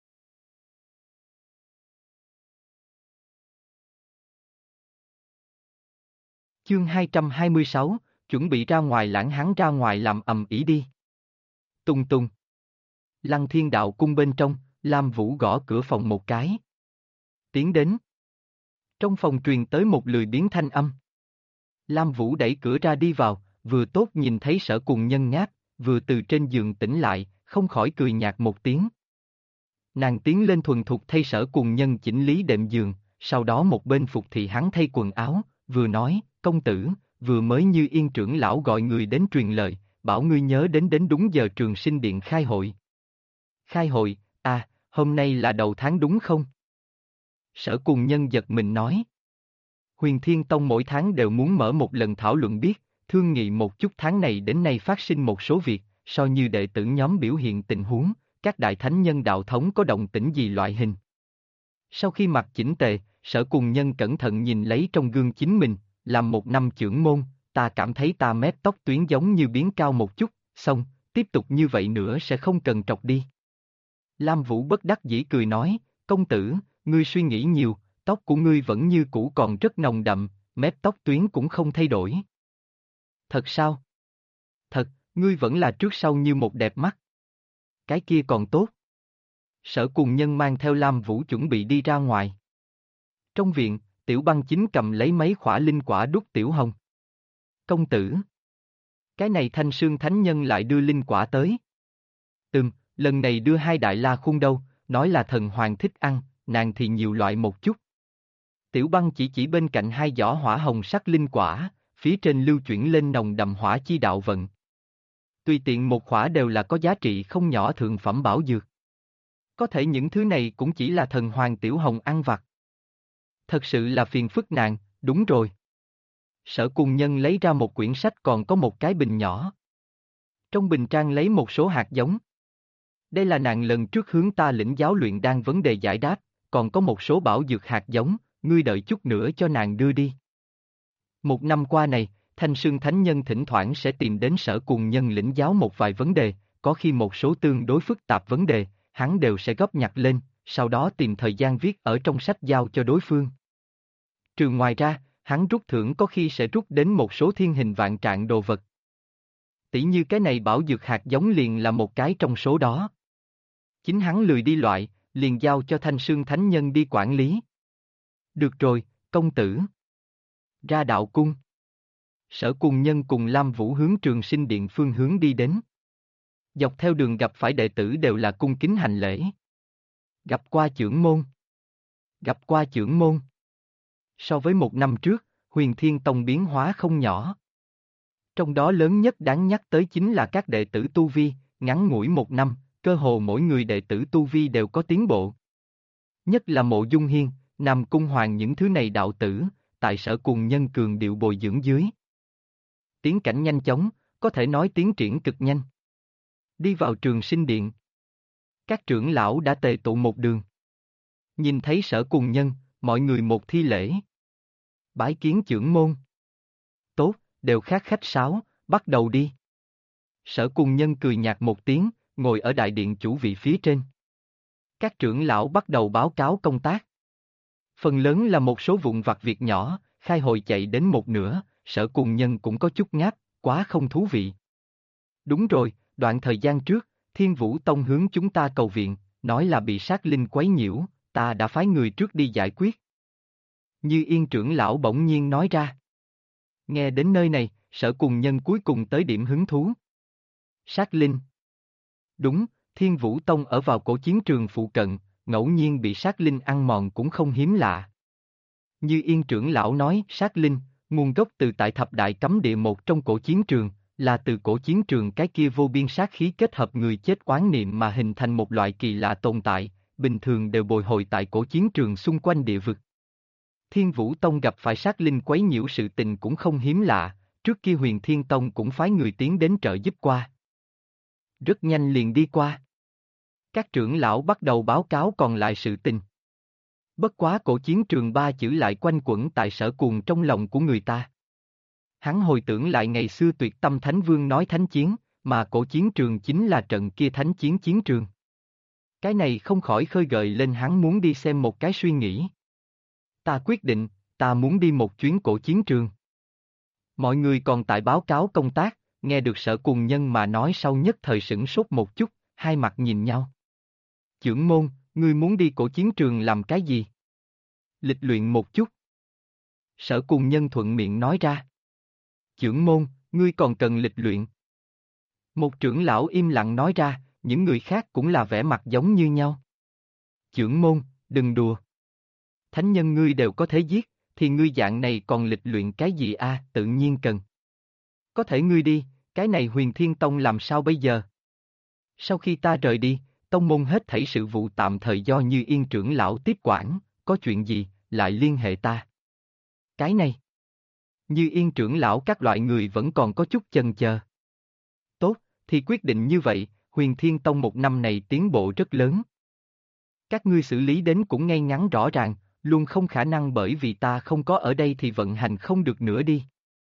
Chương 226, chuẩn bị ra ngoài lãng hắn ra ngoài làm ầm ĩ đi. Tung tung. Lăng Thiên Đạo cung bên trong, Lam Vũ gõ cửa phòng một cái. Tiến đến. Trong phòng truyền tới một lười biếng thanh âm. Lam Vũ đẩy cửa ra đi vào, vừa tốt nhìn thấy Sở Cùng Nhân ngáp, vừa từ trên giường tỉnh lại, không khỏi cười nhạt một tiếng. Nàng tiến lên thuần thục thay Sở Cùng Nhân chỉnh lý đệm giường, sau đó một bên phục thị hắn thay quần áo, vừa nói, công tử, vừa mới Như Yên trưởng lão gọi người đến truyền lời, bảo ngươi nhớ đến đúng giờ Trường Sinh Điện khai hội. Khai hội, à, hôm nay là đầu tháng đúng không? Sở Cùng Nhân giật mình nói. Huyền Thiên Tông mỗi tháng đều muốn mở một lần thảo luận biết, thương nghị một chút tháng này đến nay phát sinh một số việc, so như đệ tử nhóm biểu hiện tình huống, các đại thánh nhân đạo thống có động tĩnh gì loại hình. Sau khi mặc chỉnh tề, Sở Cùng Nhân cẩn thận nhìn lấy trong gương chính mình, làm 1 năm trưởng môn, ta cảm thấy ta mép tóc tuyến giống như biến cao một chút, xong, tiếp tục như vậy nữa sẽ không cần trọc đi. Lam Vũ bất đắc dĩ cười nói, công tử, ngươi suy nghĩ nhiều, tóc của ngươi vẫn như cũ còn rất nồng đậm, mép tóc tuyến cũng không thay đổi. Thật sao? Thật, ngươi vẫn là trước sau như một đẹp mắt. Cái kia còn tốt. Sở Cùng Nhân mang theo Lam Vũ chuẩn bị đi ra ngoài. Trong viện, Tiểu Băng Chính cầm lấy mấy khỏa linh quả đút Tiểu Hồng. Công tử. Cái này Thanh Sương Thánh Nhân lại đưa linh quả tới. Lần này đưa 2 đại la khung đâu, nói là thần hoàng thích ăn, nàng thì nhiều loại một chút. Tiểu Băng chỉ bên cạnh 2 giỏ hỏa hồng sắc linh quả, phía trên lưu chuyển lên nồng đậm hỏa chi đạo vận. Tùy tiện một khỏa đều là có giá trị không nhỏ thượng phẩm bảo dược. Có thể những thứ này cũng chỉ là thần hoàng Tiểu Hồng ăn vặt. Thật sự là phiền phức nàng, đúng rồi. Sở Cùng Nhân lấy ra một quyển sách còn có một cái bình nhỏ. Trong bình trang lấy một số hạt giống. Đây là nàng lần trước hướng ta lĩnh giáo luyện đan vấn đề giải đáp, còn có một số bảo dược hạt giống, ngươi đợi chút nữa cho nàng đưa đi. 1 năm qua này, Thanh Sương Thánh Nhân thỉnh thoảng sẽ tìm đến Sở Cùng Nhân lĩnh giáo một vài vấn đề, có khi một số tương đối phức tạp vấn đề, hắn đều sẽ góp nhặt lên, sau đó tìm thời gian viết ở trong sách giao cho đối phương. Trừ ngoài ra, hắn rút thưởng có khi sẽ rút đến một số thiên hình vạn trạng đồ vật. Tỉ như cái này bảo dược hạt giống liền là một cái trong số đó. Chính hắn lười đi loại, liền giao cho Thanh Sương Thánh Nhân đi quản lý. Được rồi, công tử. Ra đạo cung. Sở Cùng Nhân cùng Lam Vũ hướng Trường Sinh Điện phương hướng đi đến. Dọc theo đường gặp phải đệ tử đều là cung kính hành lễ. Gặp qua trưởng môn. Gặp qua trưởng môn. So với 1 năm trước, Huyền Thiên Tông biến hóa không nhỏ. Trong đó lớn nhất đáng nhắc tới chính là các đệ tử tu vi, ngắn ngủi 1 năm, cơ hồ mỗi người đệ tử tu vi đều có tiến bộ. Nhất là Mộ Dung Hiên, Nam Cung Hoàng những thứ này đạo tử, tại Sở Cùng Nhân cường điệu bồi dưỡng dưới. Tiến cảnh nhanh chóng, có thể nói tiến triển cực nhanh. Đi vào Trường Sinh Điện. Các trưởng lão đã tề tụ một đường. Nhìn thấy Sở Cùng Nhân, mọi người một thi lễ. Bái kiến trưởng môn. Tốt, đều khác khách sáo, bắt đầu đi. Sở Cùng Nhân cười nhạt một tiếng, ngồi ở đại điện chủ vị phía trên. Các trưởng lão bắt đầu báo cáo công tác. Phần lớn là một số vụn vặt việc nhỏ, khai hội chạy đến một nửa, Sở Cùng Nhân cũng có chút ngáp, quá không thú vị. Đúng rồi, đoạn thời gian trước, Thiên Vũ Tông hướng chúng ta cầu viện, nói là bị sát linh quấy nhiễu, ta đã phái người trước đi giải quyết. Như Yên trưởng lão bỗng nhiên nói ra. Nghe đến nơi này, Sở Cùng Nhân cuối cùng tới điểm hứng thú. Sát linh. Đúng, Thiên Vũ Tông ở vào cổ chiến trường phụ cận, ngẫu nhiên bị sát linh ăn mòn cũng không hiếm lạ. Như Yên trưởng lão nói, sát linh, nguồn gốc từ tại thập đại cấm địa một trong cổ chiến trường, là từ cổ chiến trường cái kia vô biên sát khí kết hợp người chết oán niệm mà hình thành một loại kỳ lạ tồn tại, bình thường đều bồi hồi tại cổ chiến trường xung quanh địa vực. Thiên Vũ Tông gặp phải sát linh quấy nhiễu sự tình cũng không hiếm lạ, trước kia Huyền Thiên Tông cũng phái người tiến đến trợ giúp qua. Rất nhanh liền đi qua. Các trưởng lão bắt đầu báo cáo còn lại sự tình. Bất quá cổ chiến trường ba chữ lại quanh quẩn tại Sở Cuồng trong lòng của người ta. Hắn hồi tưởng lại ngày xưa Tuyệt Tâm Thánh Vương nói thánh chiến, mà cổ chiến trường chính là trận kia thánh chiến chiến trường. Cái này không khỏi khơi gợi lên hắn muốn đi xem một cái suy nghĩ. Ta quyết định, ta muốn đi một chuyến cổ chiến trường. Mọi người còn tại báo cáo công tác, nghe được Sở Cuồng nhân mà nói sau nhất thời sửng sốt một chút, hai mặt nhìn nhau. Chưởng môn, ngươi muốn đi cổ chiến trường làm cái gì? Lịch luyện một chút. Sở Cuồng nhân thuận miệng nói ra. Chưởng môn, ngươi còn cần lịch luyện. Một trưởng lão im lặng nói ra, những người khác cũng là vẻ mặt giống như nhau. Chưởng môn, đừng đùa. Thánh nhân ngươi đều có thể giết, thì ngươi dạng này còn lịch luyện cái gì a? Tự nhiên cần. Có thể ngươi đi, cái này Huyền Thiên Tông làm sao bây giờ? Sau khi ta rời đi, tông môn hết thảy sự vụ tạm thời do Như Yên trưởng lão tiếp quản, có chuyện gì, lại liên hệ ta. Cái này. Như Yên trưởng lão các loại người vẫn còn có chút chần chờ. Tốt, thì quyết định như vậy, Huyền Thiên Tông một năm này tiến bộ rất lớn. Các ngươi xử lý đến cũng ngay ngắn rõ ràng, luôn không khả năng bởi vì ta không có ở đây thì vận hành không được nữa đi.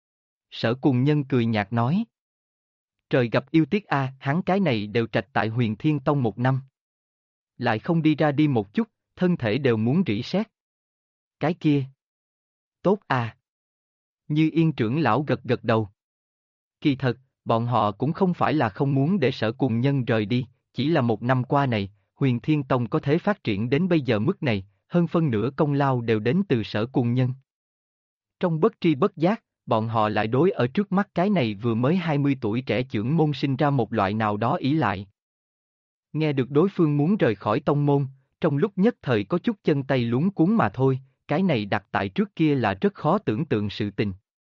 Sở Cuồng nhân cười nhạt nói. Trời gặp yêu tiếc a, hắn cái này đều trạch tại Huyền Thiên Tông một năm. Lại không đi ra đi một chút, thân thể đều muốn rỉ sét. Cái kia. Tốt à. Như Yên trưởng lão gật gật đầu. Kỳ thật, bọn họ cũng không phải là không muốn để Sở Cuồng nhân rời đi, chỉ là một năm qua này, Huyền Thiên Tông có thể phát triển đến bây giờ mức này, hơn phân nửa công lao đều đến từ Sở Cuồng nhân. Trong bất tri bất giác, bọn họ lại đối ở trước mắt cái này vừa mới 20 tuổi trẻ chưởng môn sinh ra một loại nào đó ỷ lại. Nghe được đối phương muốn rời khỏi tông môn, trong lúc nhất thời có chút chân tay luống cuống mà thôi, cái này đặt tại trước kia là rất khó tưởng tượng sự tình.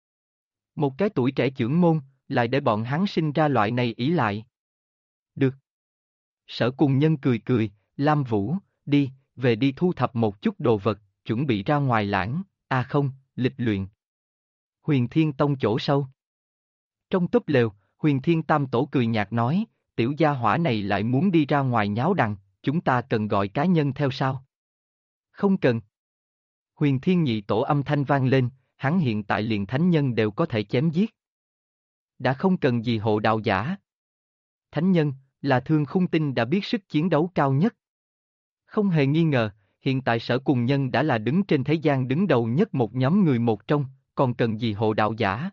Một cái tuổi trẻ chưởng môn, lại để bọn hắn sinh ra loại này ỷ lại. Được. Sở Cuồng nhân cười cười, Lam Vũ, đi, về đi thu thập một chút đồ vật, chuẩn bị ra ngoài lãng, không, lịch luyện. Huyền Thiên Tông chỗ sâu. Trong túp lều, Huyền Thiên Tam Tổ cười nhạt nói, tiểu gia hỏa này lại muốn đi ra ngoài nháo đằng, chúng ta cần gọi cá nhân theo sao? Không cần. Huyền Thiên Nhị Tổ âm thanh vang lên, hắn hiện tại liền thánh nhân đều có thể chém giết. Đã không cần gì hộ đạo giả. Thánh nhân, là Thương Khung Tinh đã biết sức chiến đấu cao nhất. Không hề nghi ngờ, hiện tại Sở Cuồng nhân đã là đứng trên thế gian đứng đầu nhất một nhóm người một trong, còn cần gì hộ đạo giả.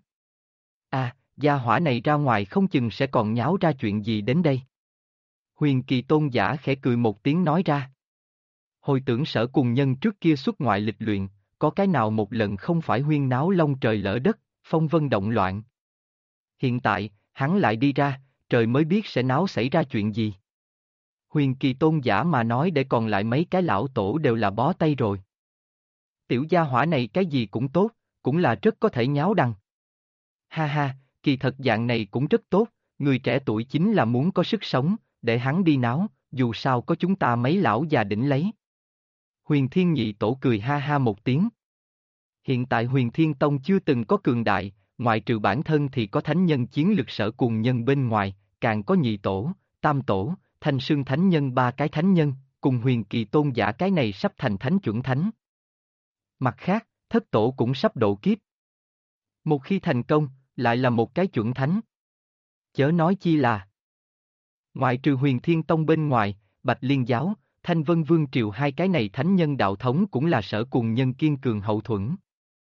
Gia hỏa này ra ngoài không chừng sẽ còn nháo ra chuyện gì đến đây. Huyền Kỳ Tôn giả khẽ cười một tiếng nói ra. Hồi tưởng Sở Cuồng nhân trước kia xuất ngoại lịch luyện, có cái nào một lần không phải huyên náo long trời lỡ đất, phong vân động loạn. Hiện tại, hắn lại đi ra, trời mới biết sẽ náo xảy ra chuyện gì. Huyền Kỳ Tôn giả mà nói để còn lại mấy cái lão tổ đều là bó tay rồi. Tiểu gia hỏa này cái gì cũng tốt, cũng là rất có thể nháo đằng. Ha ha, kỳ thật dạng này cũng rất tốt, người trẻ tuổi chính là muốn có sức sống, để hắn đi náo, dù sao có chúng ta mấy lão già đỉnh lấy. Huyền Thiên Nhị Tổ cười ha ha một tiếng. Hiện tại Huyền Thiên Tông chưa từng có cường đại, ngoại trừ bản thân thì có thánh nhân chiến lực Sở Cuồng nhân bên ngoài, càng có Nhị Tổ, Tam Tổ, Thanh Sương Thánh Nhân ba cái thánh nhân, cùng Huyền Kỳ Tôn giả cái này sắp thành thánh chuẩn thánh. Mặt khác, Thất Tổ cũng sắp độ kiếp. Một khi thành công, lại là một cái chuẩn thánh. Chớ nói chi là ngoại trừ Huyền Thiên Tông bên ngoài, Bạch Liên Giáo, Thanh Vân Vương Triều hai cái này thánh nhân đạo thống cũng là Sở Cuồng nhân kiên cường hậu thuẫn.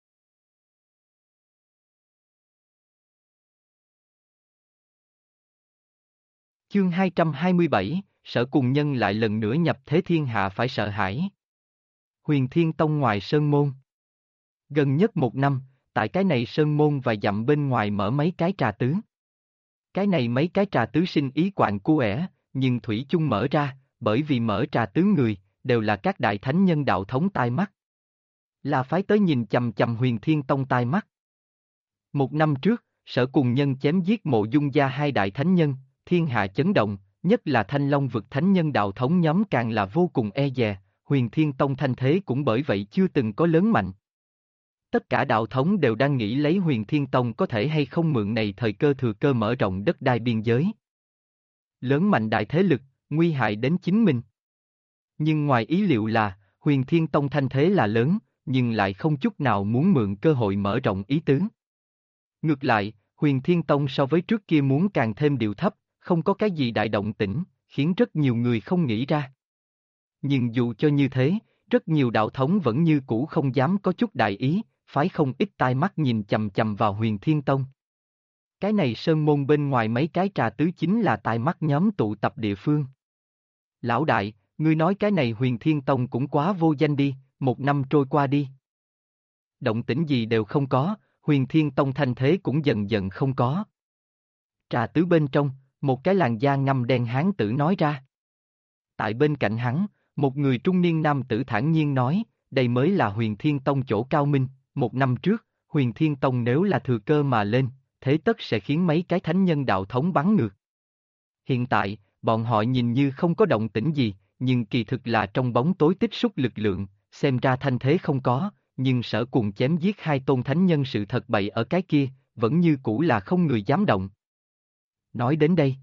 Chương 227, Sở Cuồng nhân lại lần nữa nhập thế thiên hạ phải sợ hãi. Huyền Thiên Tông ngoài Sơn Môn. Gần nhất một năm, tại cái này Sơn Môn và dặm bên ngoài mở mấy cái trà tứ. Cái này mấy cái trà tứ sinh ý quạng cu ẻ, nhưng thủy chung mở ra, bởi vì mở trà tứ người, đều là các đại thánh nhân đạo thống tai mắt. Là phái tới nhìn chằm chằm Huyền Thiên Tông tai mắt. Một năm trước, Sở Cuồng nhân chém giết Mộ Dung gia hai đại thánh nhân, thiên hạ chấn động, nhất là Thanh Long vực thánh nhân đạo thống nhóm càng là vô cùng e dè, Huyền Thiên Tông thanh thế cũng bởi vậy chưa từng có lớn mạnh. Tất cả đạo thống đều đang nghĩ lấy Huyền Thiên Tông có thể hay không mượn này thời cơ thừa cơ mở rộng đất đai biên giới. Lớn mạnh đại thế lực, nguy hại đến chính mình. Nhưng ngoài ý liệu là, Huyền Thiên Tông thanh thế là lớn, nhưng lại không chút nào muốn mượn cơ hội mở rộng ý tứ. Ngược lại, Huyền Thiên Tông so với trước kia muốn càng thêm điệu thấp, không có cái gì đại động tĩnh, khiến rất nhiều người không nghĩ ra. Nhưng dù cho như thế, rất nhiều đạo thống vẫn như cũ không dám có chút đại ý, phái không ít tai mắt nhìn chầm chầm vào Huyền Thiên Tông. Cái này sơn môn bên ngoài mấy cái trà tứ chính là tai mắt nhóm tụ tập địa phương. Lão đại, ngươi nói cái này Huyền Thiên Tông cũng quá vô danh đi, một năm trôi qua đi. Động tĩnh gì đều không có, Huyền Thiên Tông thanh thế cũng dần dần không có. Trà tứ bên trong, một cái làn da ngăm đen hán tử nói ra. Tại bên cạnh hắn, một người trung niên nam tử thản nhiên nói, đây mới là Huyền Thiên Tông chỗ cao minh, một năm trước, Huyền Thiên Tông nếu là thừa cơ mà lên, thế tất sẽ khiến mấy cái thánh nhân đạo thống bắn ngược. Hiện tại, bọn họ nhìn như không có động tĩnh gì, nhưng kỳ thực là trong bóng tối tích xúc lực lượng, xem ra thanh thế không có, nhưng Sở Cùng chém giết hai tôn thánh nhân sự thật bậy ở cái kia, vẫn như cũ là không người dám động. Nói đến đây,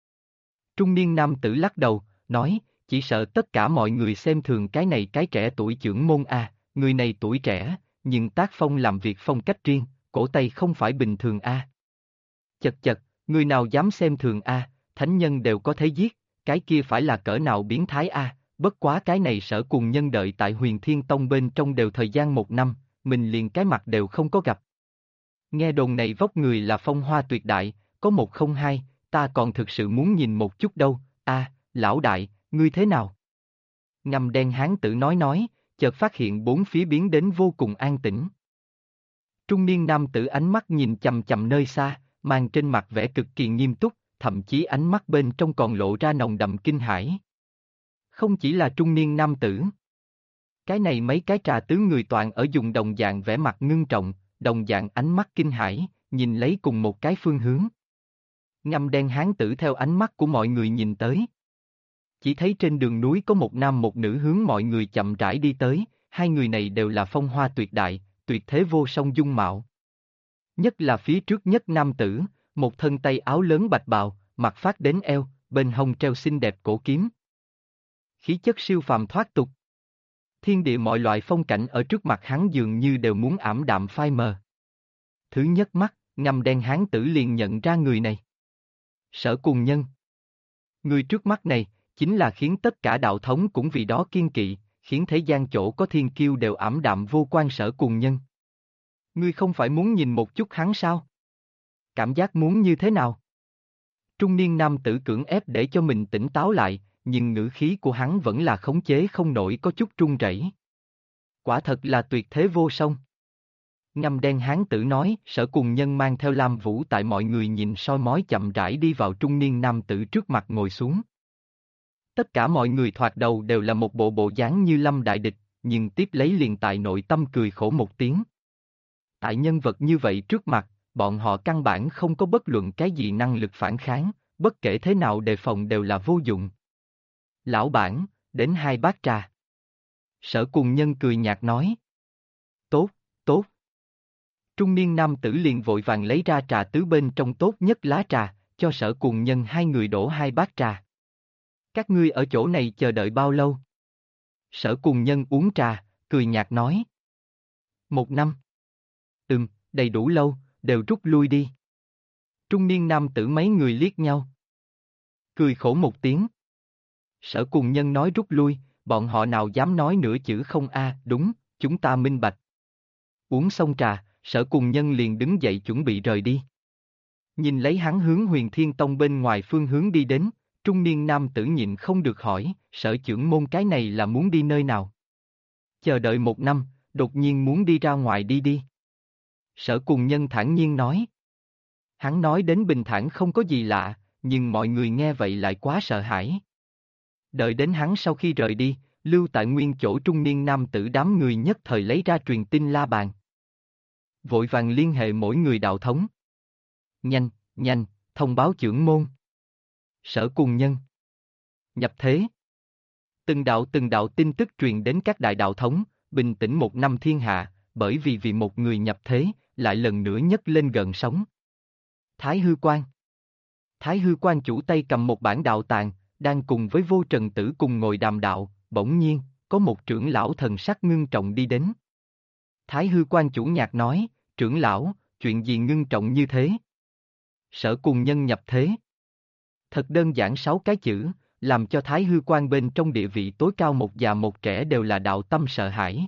trung niên nam tử lắc đầu, nói, chỉ sợ tất cả mọi người xem thường cái này cái trẻ tuổi trưởng môn a, người này tuổi trẻ, nhưng tác phong làm việc phong cách riêng, cổ tay không phải bình thường a. Chật chật, người nào dám xem thường a, thánh nhân đều có thể giết, cái kia phải là cỡ nào biến thái a, bất quá cái này Sở Cùng nhân đợi tại Huyền Thiên Tông bên trong đều thời gian một năm, mình liền cái mặt đều không có gặp. Nghe đồn này vóc người là phong hoa tuyệt đại, có một không hai, ta còn thực sự muốn nhìn một chút đâu, lão đại, ngươi thế nào? Ngăm đen hán tử nói, chợt phát hiện bốn phía biến đến vô cùng an tĩnh. Trung niên nam tử ánh mắt nhìn chầm chầm nơi xa, mang trên mặt vẻ cực kỳ nghiêm túc, thậm chí ánh mắt bên trong còn lộ ra nồng đậm kinh hãi. Không chỉ là trung niên nam tử. Cái này mấy cái trà tứ người toàn ở dùng đồng dạng vẻ mặt ngưng trọng, đồng dạng ánh mắt kinh hãi, nhìn lấy cùng một cái phương hướng. Ngăm đen hán tử theo ánh mắt của mọi người nhìn tới. Chỉ thấy trên đường núi có một nam một nữ hướng mọi người chậm rãi đi tới, hai người này đều là phong hoa tuyệt đại, tuyệt thế vô song dung mạo. Nhất là phía trước nhất nam tử, một thân tay áo lớn bạch bào, mặt phát đến eo, bên hông treo xinh đẹp cổ kiếm. Khí chất siêu phàm thoát tục. Thiên địa mọi loại phong cảnh ở trước mặt hắn dường như đều muốn ảm đạm phai mờ. Thứ nhất mắt, ngăm đen hán tử liền nhận ra người này. Sở Cùng nhân. Người trước mắt này, chính là khiến tất cả đạo thống cũng vì đó kiên kỵ, khiến thế gian chỗ có thiên kiêu đều ảm đạm vô quan Sở Cùng nhân. Ngươi không phải muốn nhìn một chút hắn sao? Cảm giác muốn như thế nào? Trung niên nam tử cưỡng ép để cho mình tỉnh táo lại, nhưng ngữ khí của hắn vẫn là khống chế không nổi có chút run rẩy. Quả thật là tuyệt thế vô song. Ngăm đen hán tử nói, Sở Cùng nhân mang theo Lam Vũ tại mọi người nhìn soi mói chậm rãi đi vào trung niên nam tử trước mặt ngồi xuống. Tất cả mọi người thoạt đầu đều là một bộ bộ dáng như lâm đại địch, nhưng tiếp lấy liền tại nội tâm cười khổ một tiếng. Tại nhân vật như vậy trước mặt, bọn họ căn bản không có bất luận cái gì năng lực phản kháng, bất kể thế nào đề phòng đều là vô dụng. Lão bản, đến 2 bát trà. Sở Cùng nhân cười nhạt nói. Tốt, tốt. Trung niên nam tử liền vội vàng lấy ra trà tứ bên trong tốt nhất lá trà, cho Sở Cùng nhân hai người đổ 2 bát trà. Các ngươi ở chỗ này chờ đợi bao lâu? Sở Cùng nhân uống trà, cười nhạt nói. 1 năm. Đầy đủ lâu, đều rút lui đi. Trung niên nam tử mấy người liếc nhau. Cười khổ một tiếng. Sở Cùng nhân nói rút lui, bọn họ nào dám nói nửa chữ không đúng, chúng ta minh bạch. Uống xong trà, Sở Cùng nhân liền đứng dậy chuẩn bị rời đi. Nhìn lấy hắn hướng Huyền Thiên Tông bên ngoài phương hướng đi đến, trung niên nam tử nhịn không được hỏi, Sở trưởng môn cái này là muốn đi nơi nào? Chờ đợi 1 năm, đột nhiên muốn đi ra ngoài đi. Sở Cùng nhân thản nhiên nói. Hắn nói đến bình thản không có gì lạ, nhưng mọi người nghe vậy lại quá sợ hãi. Đợi đến hắn sau khi rời đi, lưu tại nguyên chỗ trung niên nam tử đám người nhất thời lấy ra truyền tin la bàn. Vội vàng liên hệ mỗi người đạo thống. Nhanh, thông báo trưởng môn. Sở Cùng nhân. Nhập thế. Từng đạo tin tức truyền đến các đại đạo thống, bình tĩnh một năm thiên hạ, bởi vì một người nhập thế, lại lần nữa nhấc lên gần sóng. Thái Hư Quan. Thái Hư Quan chủ tay cầm một bản đạo tàng, đang cùng với Vô Trần Tử cùng ngồi đàm đạo, bỗng nhiên, có một trưởng lão thần sắc ngưng trọng đi đến. Thái Hư Quan chủ nhạc nói, trưởng lão, chuyện gì ngưng trọng như thế? Sở Cùng Nhân nhập thế. Thật đơn giản 6 cái chữ, làm cho Thái Hư Quan bên trong địa vị tối cao một già một trẻ đều là đạo tâm sợ hãi.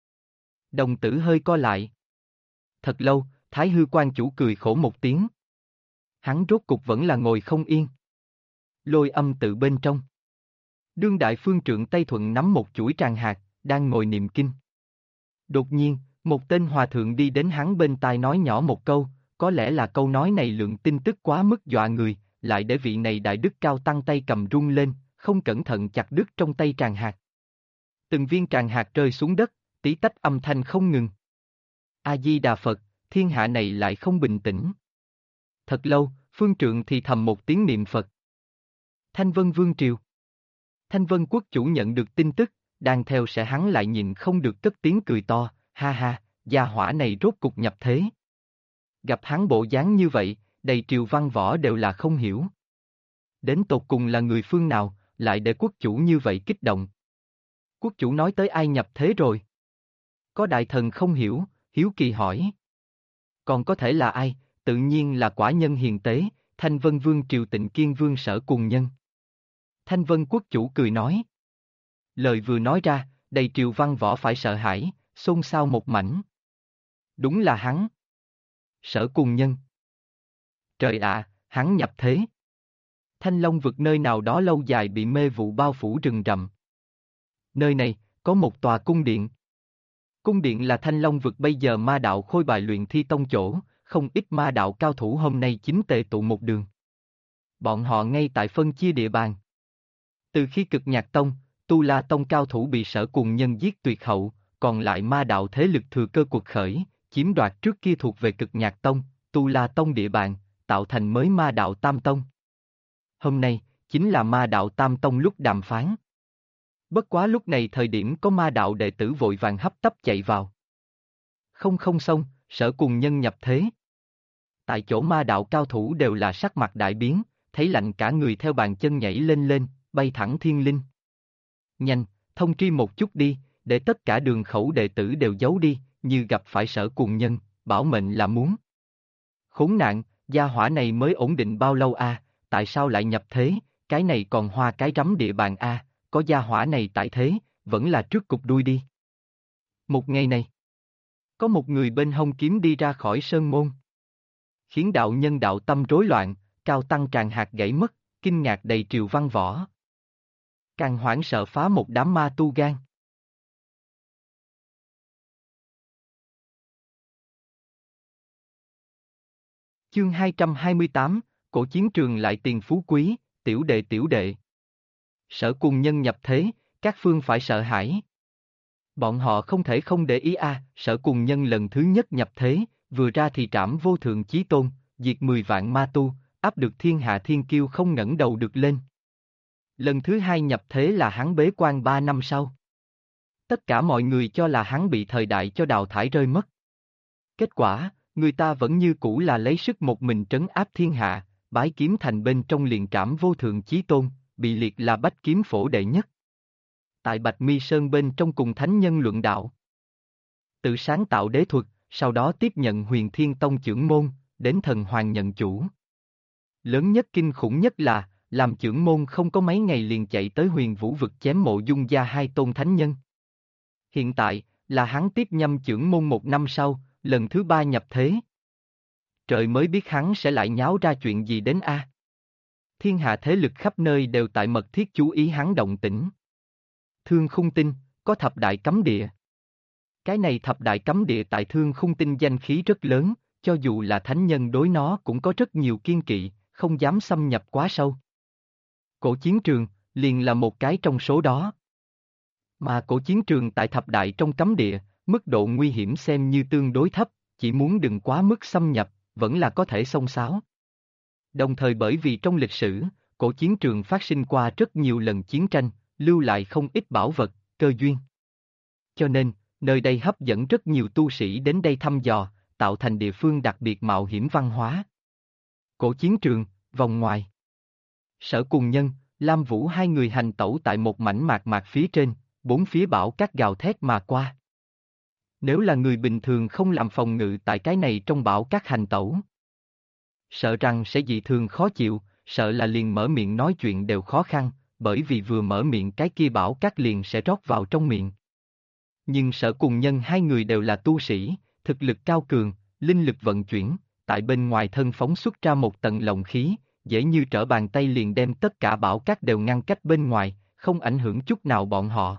Đồng tử hơi co lại. Thật lâu, Thái Hư Quan chủ cười khổ một tiếng. Hắn rốt cục vẫn là ngồi không yên. Lôi âm tự bên trong. Đương đại phương trượng Tây Thuận nắm một chuỗi tràng hạt, đang ngồi niệm kinh. Đột nhiên, một tên hòa thượng đi đến hắn bên tai nói nhỏ một câu, có lẽ là câu nói này lượng tin tức quá mức dọa người, lại để vị này đại đức cao tăng tay cầm rung lên, không cẩn thận chặt đứt trong tay tràng hạt. Từng viên tràng hạt rơi xuống đất, tí tách âm thanh không ngừng. A-di-đà Phật, thiên hạ này lại không bình tĩnh. Thật lâu, phương trượng thì thầm một tiếng niệm Phật. Thanh Vân Vương Triều. Thanh Vân Quốc chủ nhận được tin tức, đang theo sẽ hắn lại nhìn không được cất tiếng cười to, ha ha, gia hỏa này rốt cục nhập thế. Gặp hắn bộ dáng như vậy, đầy triều văn võ đều là không hiểu. Đến tột cùng là người phương nào, lại để quốc chủ như vậy kích động. Quốc chủ nói tới ai nhập thế rồi? Có đại thần không hiểu, hiếu kỳ hỏi. Còn có thể là ai, tự nhiên là quả nhân hiền tế, Thanh Vân Vương Triều Tịnh Kiên Vương Sở Cùng Nhân. Thanh Vân quốc chủ cười nói. Lời vừa nói ra, đầy triều văn võ phải sợ hãi, xôn xao một mảnh. Đúng là hắn. Sở Cùng Nhân. Trời ạ, hắn nhập thế. Thanh Long vực nơi nào đó lâu dài bị mê vụ bao phủ rừng rậm. Nơi này, có một tòa cung điện. Cung điện là Thanh Long vực bây giờ ma đạo khôi bài luyện thi tông chỗ, không ít ma đạo cao thủ hôm nay chính tề tụ một đường. Bọn họ ngay tại phân chia địa bàn. Từ khi Cực Nhạc Tông, Tu La Tông cao thủ bị Sở Cùng Nhân giết tuyệt hậu, còn lại ma đạo thế lực thừa cơ cuộc khởi, chiếm đoạt trước kia thuộc về Cực Nhạc Tông, Tu La Tông địa bàn, tạo thành mới ma đạo Tam Tông. Hôm nay, chính là ma đạo Tam Tông lúc đàm phán. Bất quá lúc này thời điểm có ma đạo đệ tử vội vàng hấp tấp chạy vào. Không xong, Sở Cùng Nhân nhập thế. Tại chỗ ma đạo cao thủ đều là sắc mặt đại biến, thấy lạnh cả người theo bàn chân nhảy lên, bay thẳng thiên linh. Nhanh, thông tri một chút đi, để tất cả đường khẩu đệ tử đều giấu đi, như gặp phải Sở Cùng Nhân, bảo mệnh là muốn. Khốn nạn, gia hỏa này mới ổn định bao lâu a? Tại sao lại nhập thế, cái này còn hoa cái rắm địa bàn a? Có gia hỏa này tại thế, vẫn là trước cục đuôi đi. Một ngày này, có một người bên hông kiếm đi ra khỏi sơn môn. Khiến đạo nhân đạo tâm rối loạn, cao tăng tràng hạt gãy mất, kinh ngạc đầy triều văn võ. Càng hoảng sợ phá một đám ma tu gan. Chương 228, cổ chiến trường lại tiền phú quý, tiểu đệ. Sở Cùng Nhân nhập thế, các phương phải sợ hãi. Bọn họ không thể không để ý Sở Cùng Nhân lần thứ nhất nhập thế, vừa ra thì trảm vô thượng chí tôn, diệt 10 vạn ma tu, áp được thiên hạ thiên kiêu không ngẩng đầu được lên. Lần thứ hai nhập thế là hắn bế quan 3 năm sau. Tất cả mọi người cho là hắn bị thời đại cho đào thải rơi mất. Kết quả, người ta vẫn như cũ là lấy sức một mình trấn áp thiên hạ, bái kiếm thành bên trong liền trảm vô thượng chí tôn, bị liệt là bách kiếm phổ đệ nhất. Tại Bạch Mi Sơn bên trong cùng thánh nhân luận đạo. Tự sáng tạo đế thuật, sau đó tiếp nhận Huyền Thiên Tông chưởng môn, đến thần hoàng nhận chủ. Lớn nhất kinh khủng nhất là, làm chưởng môn không có mấy ngày liền chạy tới Huyền Vũ vực chém Mộ Dung gia hai tôn thánh nhân. Hiện tại, là hắn tiếp nhâm chưởng môn 1 năm sau, lần thứ 3 nhập thế. Trời mới biết hắn sẽ lại nháo ra chuyện gì đến Thiên hạ thế lực khắp nơi đều tại mật thiết chú ý hắn động tĩnh. Thương Khung Tinh, có thập đại cấm địa. Cái này thập đại cấm địa tại Thương Khung Tinh danh khí rất lớn, cho dù là thánh nhân đối nó cũng có rất nhiều kiên kỵ, không dám xâm nhập quá sâu. Cổ chiến trường, liền là một cái trong số đó. Mà cổ chiến trường tại thập đại trong cấm địa, mức độ nguy hiểm xem như tương đối thấp, chỉ muốn đừng quá mức xâm nhập, vẫn là có thể xông xáo. Đồng thời bởi vì trong lịch sử, cổ chiến trường phát sinh qua rất nhiều lần chiến tranh, lưu lại không ít bảo vật, cơ duyên. Cho nên, nơi đây hấp dẫn rất nhiều tu sĩ đến đây thăm dò, tạo thành địa phương đặc biệt mạo hiểm văn hóa. Cổ chiến trường, vòng ngoài. Sở Cùng Nhân, Lam Vũ hai người hành tẩu tại một mảnh mạc mạc phía trên, bốn phía bão cát gào thét mà qua. Nếu là người bình thường không làm phòng ngự tại cái này trong bão cát hành tẩu, sợ rằng sẽ dị thường khó chịu, sợ là liền mở miệng nói chuyện đều khó khăn, bởi vì vừa mở miệng cái kia bão cát liền sẽ rót vào trong miệng. Nhưng Sở Cùng Nhân hai người đều là tu sĩ, thực lực cao cường, linh lực vận chuyển, tại bên ngoài thân phóng xuất ra một tầng lồng khí, dễ như trở bàn tay liền đem tất cả bão cát đều ngăn cách bên ngoài, không ảnh hưởng chút nào bọn họ.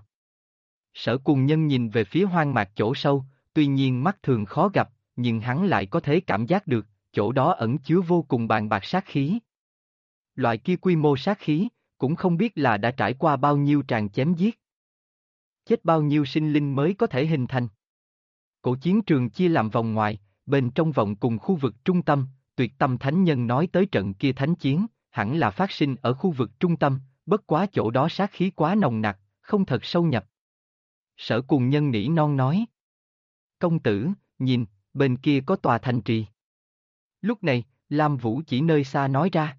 Sở Cùng Nhân nhìn về phía hoang mạc chỗ sâu, tuy nhiên mắt thường khó gặp, nhưng hắn lại có thể cảm giác được, chỗ đó ẩn chứa vô cùng bàn bạc sát khí. Loại kia quy mô sát khí, cũng không biết là đã trải qua bao nhiêu tràng chém giết. Chết bao nhiêu sinh linh mới có thể hình thành. Cổ chiến trường chia làm vòng ngoài, bên trong vòng cùng khu vực trung tâm, Tuyệt Tâm Thánh Nhân nói tới trận kia thánh chiến, hẳn là phát sinh ở khu vực trung tâm, bất quá chỗ đó sát khí quá nồng nặc, không thật sâu nhập. Sở Cùng Nhân nỉ non nói. Công tử, nhìn, bên kia có tòa thành trì. Lúc này, Lam Vũ chỉ nơi xa nói ra.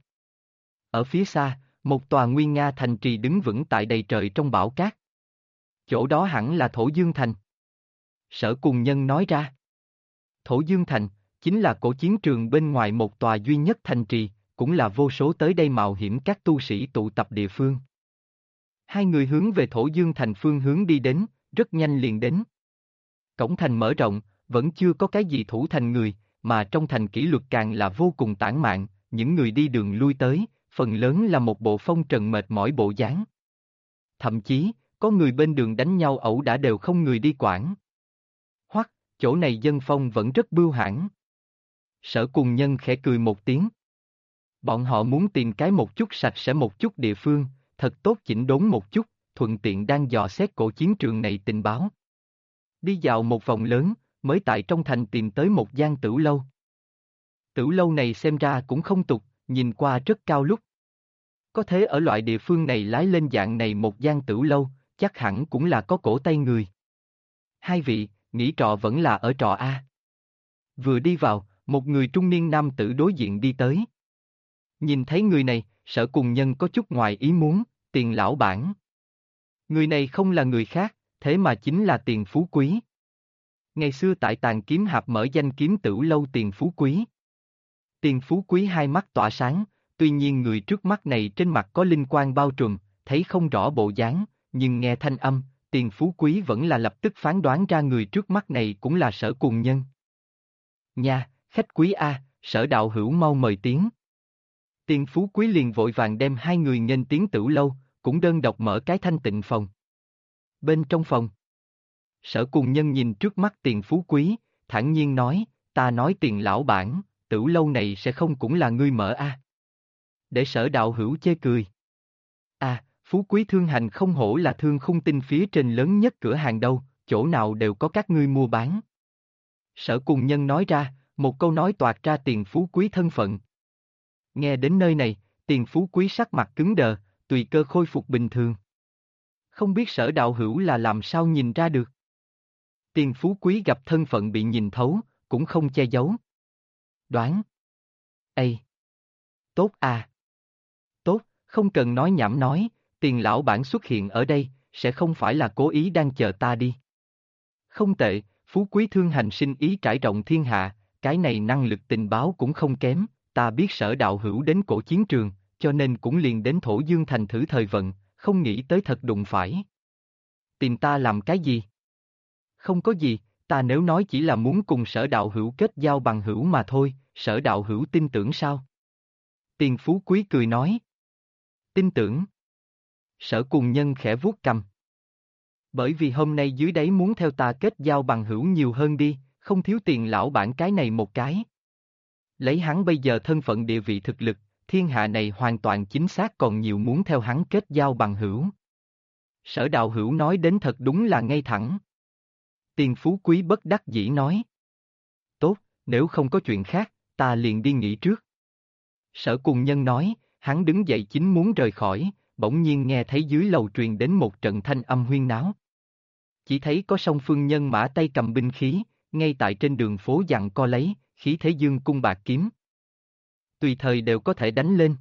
Ở phía xa, một tòa nguy nga thành trì đứng vững tại đầy trời trong bão cát. Chỗ đó hẳn là Thổ Dương Thành. Sở Cùng Nhân nói ra. Thổ Dương Thành, chính là cổ chiến trường bên ngoài một tòa duy nhất thành trì, cũng là vô số tới đây mạo hiểm các tu sĩ tụ tập địa phương. Hai người hướng về Thổ Dương Thành phương hướng đi đến, rất nhanh liền đến. Cổng thành mở rộng, vẫn chưa có cái gì thủ thành người, mà trong thành kỷ luật càng là vô cùng tản mạn, những người đi đường lui tới, phần lớn là một bộ phong trần mệt mỏi bộ dáng. Thậm chí, có người bên đường đánh nhau ẩu đả đều không người đi quản. Hoặc, chỗ này dân phong vẫn rất bưu hãn. Sở Cùng Nhân khẽ cười một tiếng. Bọn họ muốn tìm cái một chút sạch sẽ một chút địa phương, thật tốt chỉnh đốn một chút, thuận tiện đang dò xét cổ chiến trường này tình báo. Đi dạo một vòng lớn, mới tại trong thành tìm tới một gian tửu lâu. Tửu lâu này xem ra cũng không tục, nhìn qua rất cao lúc. Có thể ở loại địa phương này lái lên dạng này một gian tửu lâu, chắc hẳn cũng là có cổ tay người. Hai vị, nghĩ trọ vẫn là ở trọ A. Vừa đi vào, một người trung niên nam tử đối diện đi tới. Nhìn thấy người này, Sở Cùng Nhân có chút ngoài ý muốn, Tiền lão bản. Người này không là người khác, thế mà chính là Tiền Phú Quý. Ngày xưa tại Tàn Kiếm Hạp mở danh kiếm tửu lâu Tiền Phú Quý. Tiền Phú Quý hai mắt tỏa sáng, tuy nhiên người trước mắt này trên mặt có linh quang bao trùm, thấy không rõ bộ dáng, nhưng nghe thanh âm, Tiền Phú Quý vẫn là lập tức phán đoán ra người trước mắt này cũng là Sở Cùng Nhân. Nha, khách quý A, Sở đạo hữu mau mời tiến. Tiền Phú Quý liền vội vàng đem hai người nghênh tiến tửu lâu, cũng đơn độc mở cái thanh tịnh phòng. Bên trong phòng, Sở Cùng Nhân nhìn trước mắt Tiền Phú Quý, thản nhiên nói, ta nói Tiền lão bản, tửu lâu này sẽ không cũng là ngươi mở A. Để Sở đạo hữu chê cười. À, Phú Quý thương hành không hổ là thương khung tinh phía trên lớn nhất cửa hàng đâu, chỗ nào đều có các ngươi mua bán. Sở Cùng Nhân nói ra, một câu nói toạc ra Tiền Phú Quý thân phận. Nghe đến nơi này, Tiền Phú Quý sắc mặt cứng đờ, tùy cơ khôi phục bình thường. Không biết Sở đạo hữu là làm sao nhìn ra được. Tiền Phú Quý gặp thân phận bị nhìn thấu, cũng không che giấu. Đoán. Ê! Tốt à! Tốt, không cần nói nhảm nói, Tiền lão bản xuất hiện ở đây, sẽ không phải là cố ý đang chờ ta đi. Không tệ, Phú Quý thương hành sinh ý trải rộng thiên hạ, cái này năng lực tình báo cũng không kém, ta biết Sở đạo hữu đến cổ chiến trường, cho nên cũng liền đến Thổ Dương Thành thử thời vận, không nghĩ tới thật đụng phải. Tìm ta làm cái gì? Không có gì, ta nếu nói chỉ là muốn cùng Sở đạo hữu kết giao bằng hữu mà thôi, Sở đạo hữu tin tưởng sao? Tiền Phú Quý cười nói. Tin tưởng. Sở Cùng Nhân khẽ vuốt cằm. Bởi vì hôm nay dưới đáy muốn theo ta kết giao bằng hữu nhiều hơn đi, không thiếu Tiền lão bản cái này một cái. Lấy hắn bây giờ thân phận địa vị thực lực, thiên hạ này hoàn toàn chính xác còn nhiều muốn theo hắn kết giao bằng hữu. Sở đạo hữu nói đến thật đúng là ngay thẳng. Tiền Phú Quý bất đắc dĩ nói. Tốt, nếu không có chuyện khác, ta liền đi nghỉ trước. Sở Cùng Nhân nói, Hắn đứng dậy chính muốn rời khỏi, bỗng nhiên nghe thấy dưới lầu truyền đến một trận thanh âm huyên náo. Chỉ thấy có song phương nhân mã tay cầm binh khí, ngay tại trên đường phố giằng co lấy, khí thế dương cung bạc kiếm. Tùy thời đều có thể đánh lên.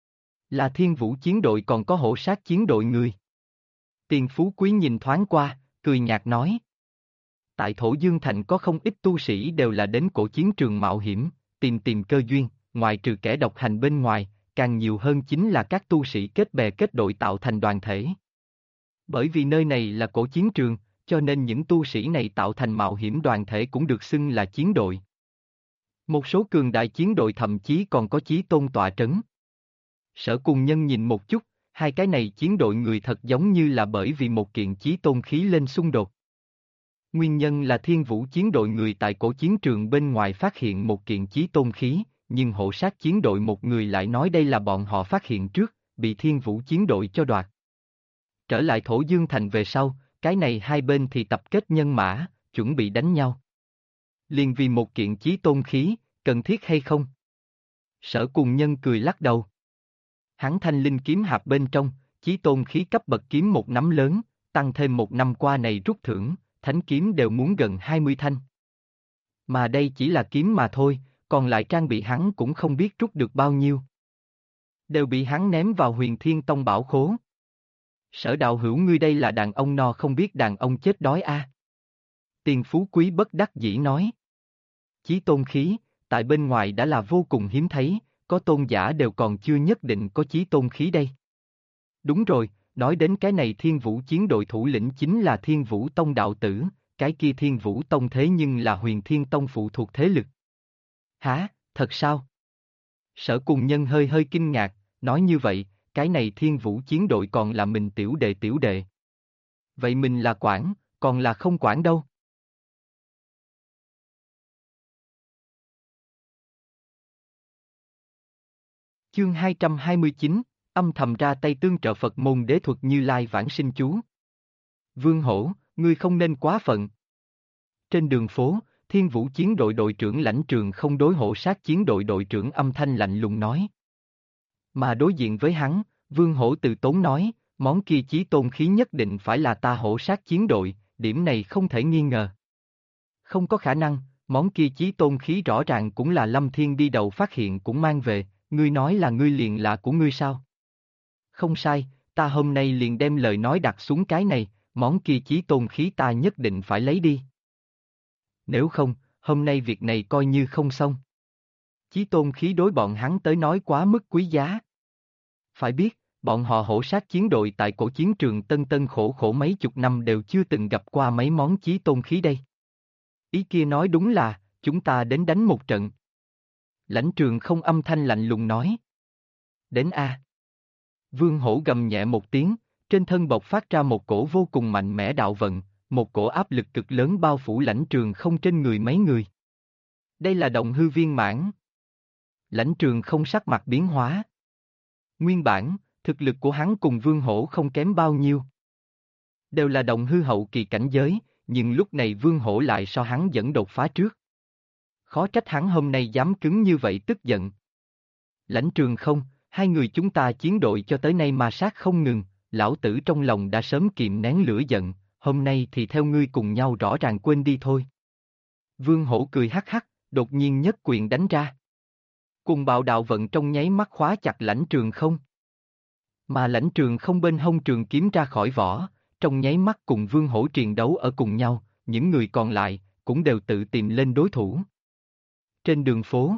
Là Thiên Vũ chiến đội còn có hổ sát chiến đội người. Tiền Phú Quý nhìn thoáng qua, cười nhạt nói. Tại Thổ Dương Thành có không ít tu sĩ đều là đến cổ chiến trường mạo hiểm, tìm cơ duyên, ngoài trừ kẻ độc hành bên ngoài, càng nhiều hơn chính là các tu sĩ kết bè kết đội tạo thành đoàn thể. Bởi vì nơi này là cổ chiến trường, cho nên những tu sĩ này tạo thành mạo hiểm đoàn thể cũng được xưng là chiến đội. Một số cường đại chiến đội thậm chí còn có chí tôn tọa trấn. Sở Cùng Nhân nhìn một chút, hai cái này chiến đội người thật giống như là bởi vì một kiện chí tôn khí lên xung đột. Nguyên nhân là Thiên Vũ chiến đội người tại cổ chiến trường bên ngoài phát hiện một kiện chí tôn khí, nhưng hộ sát chiến đội một người lại nói đây là bọn họ phát hiện trước, bị Thiên Vũ chiến đội cho đoạt. Trở lại Thổ Dương Thành về sau, cái này hai bên thì tập kết nhân mã, chuẩn bị đánh nhau. Liền vì một kiện chí tôn khí, cần thiết hay không? Sở Cùng Nhân cười lắc đầu. Hắn thanh linh kiếm hạp bên trong, chí tôn khí cấp bậc kiếm một nắm lớn, tăng thêm một năm qua này rút thưởng, thánh kiếm đều muốn gần 20 thanh. Mà đây chỉ là kiếm mà thôi, còn lại trang bị hắn cũng không biết rút được bao nhiêu. Đều bị hắn ném vào Huyền Thiên Tông bảo khố. Sở đạo hữu ngươi đây là đàn ông no không biết đàn ông chết đói a. Tiền Phú Quý bất đắc dĩ nói. Chí tôn khí, tại bên ngoài đã là vô cùng hiếm thấy, có tôn giả đều còn chưa nhất định có chí tôn khí đây. Đúng rồi, nói đến cái này Thiên Vũ chiến đội thủ lĩnh chính là Thiên Vũ Tông đạo tử, cái kia Thiên Vũ Tông thế nhưng là Huyền Thiên Tông phụ thuộc thế lực. Hả, thật sao? Sở Cùng Nhân hơi hơi kinh ngạc, nói như vậy, cái này Thiên Vũ chiến đội còn là mình tiểu đệ. Vậy mình là quản, còn là không quản đâu. Chương 229, âm thầm ra tay tương trợ Phật môn đế thuật Như Lai vãng sinh chú. Vương Hổ, ngươi không nên quá phận. Trên đường phố, Thiên Vũ chiến đội đội trưởng Lãnh Trường không đối hộ sát chiến đội đội trưởng âm thanh lạnh lùng nói. Mà đối diện với hắn, Vương Hổ từ tốn nói, món kia chí tôn khí nhất định phải là ta hộ sát chiến đội, điểm này không thể nghi ngờ. Không có khả năng, món kia chí tôn khí rõ ràng cũng là Lâm Thiên đi đầu phát hiện cũng mang về, ngươi nói là ngươi liền là của ngươi sao? Không sai, ta hôm nay liền đem lời nói đặt xuống cái này, món kia chí tôn khí ta nhất định phải lấy đi. Nếu không, hôm nay việc này coi như không xong. Chí tôn khí đối bọn hắn tới nói quá mức quý giá. Phải biết, bọn họ hổ sát chiến đội tại cổ chiến trường Tân khổ mấy chục năm đều chưa từng gặp qua mấy món chí tôn khí đây. Ý kia nói đúng là, chúng ta đến đánh một trận. Lãnh Trường không âm thanh lạnh lùng nói. Đến a. Vương Hổ gầm nhẹ một tiếng, trên thân bộc phát ra một cổ vô cùng mạnh mẽ đạo vận, một cổ áp lực cực lớn bao phủ Lãnh Trường không trên người mấy người. Đây là động hư viên mãn. Lãnh Trường không sắc mặt biến hóa. Nguyên bản, thực lực của hắn cùng Vương Hổ không kém bao nhiêu. Đều là động hư hậu kỳ cảnh giới, nhưng lúc này Vương Hổ lại so hắn dẫn đột phá trước. Khó trách hắn hôm nay dám cứng như vậy tức giận. Lãnh Trường không, hai người chúng ta chiến đội cho tới nay ma sát không ngừng, lão tử trong lòng đã sớm kìm nén lửa giận, hôm nay thì theo ngươi cùng nhau rõ ràng quên đi thôi. Vương Hổ cười hắc hắc, đột nhiên nhất quyền đánh ra. Cùng bạo đạo vận trong nháy mắt khóa chặt Lãnh Trường không. Mà Lãnh Trường không bên hông trường kiếm ra khỏi vỏ, trong nháy mắt cùng Vương Hổ triền đấu ở cùng nhau, những người còn lại cũng đều tự tìm lên đối thủ. Trên đường phố,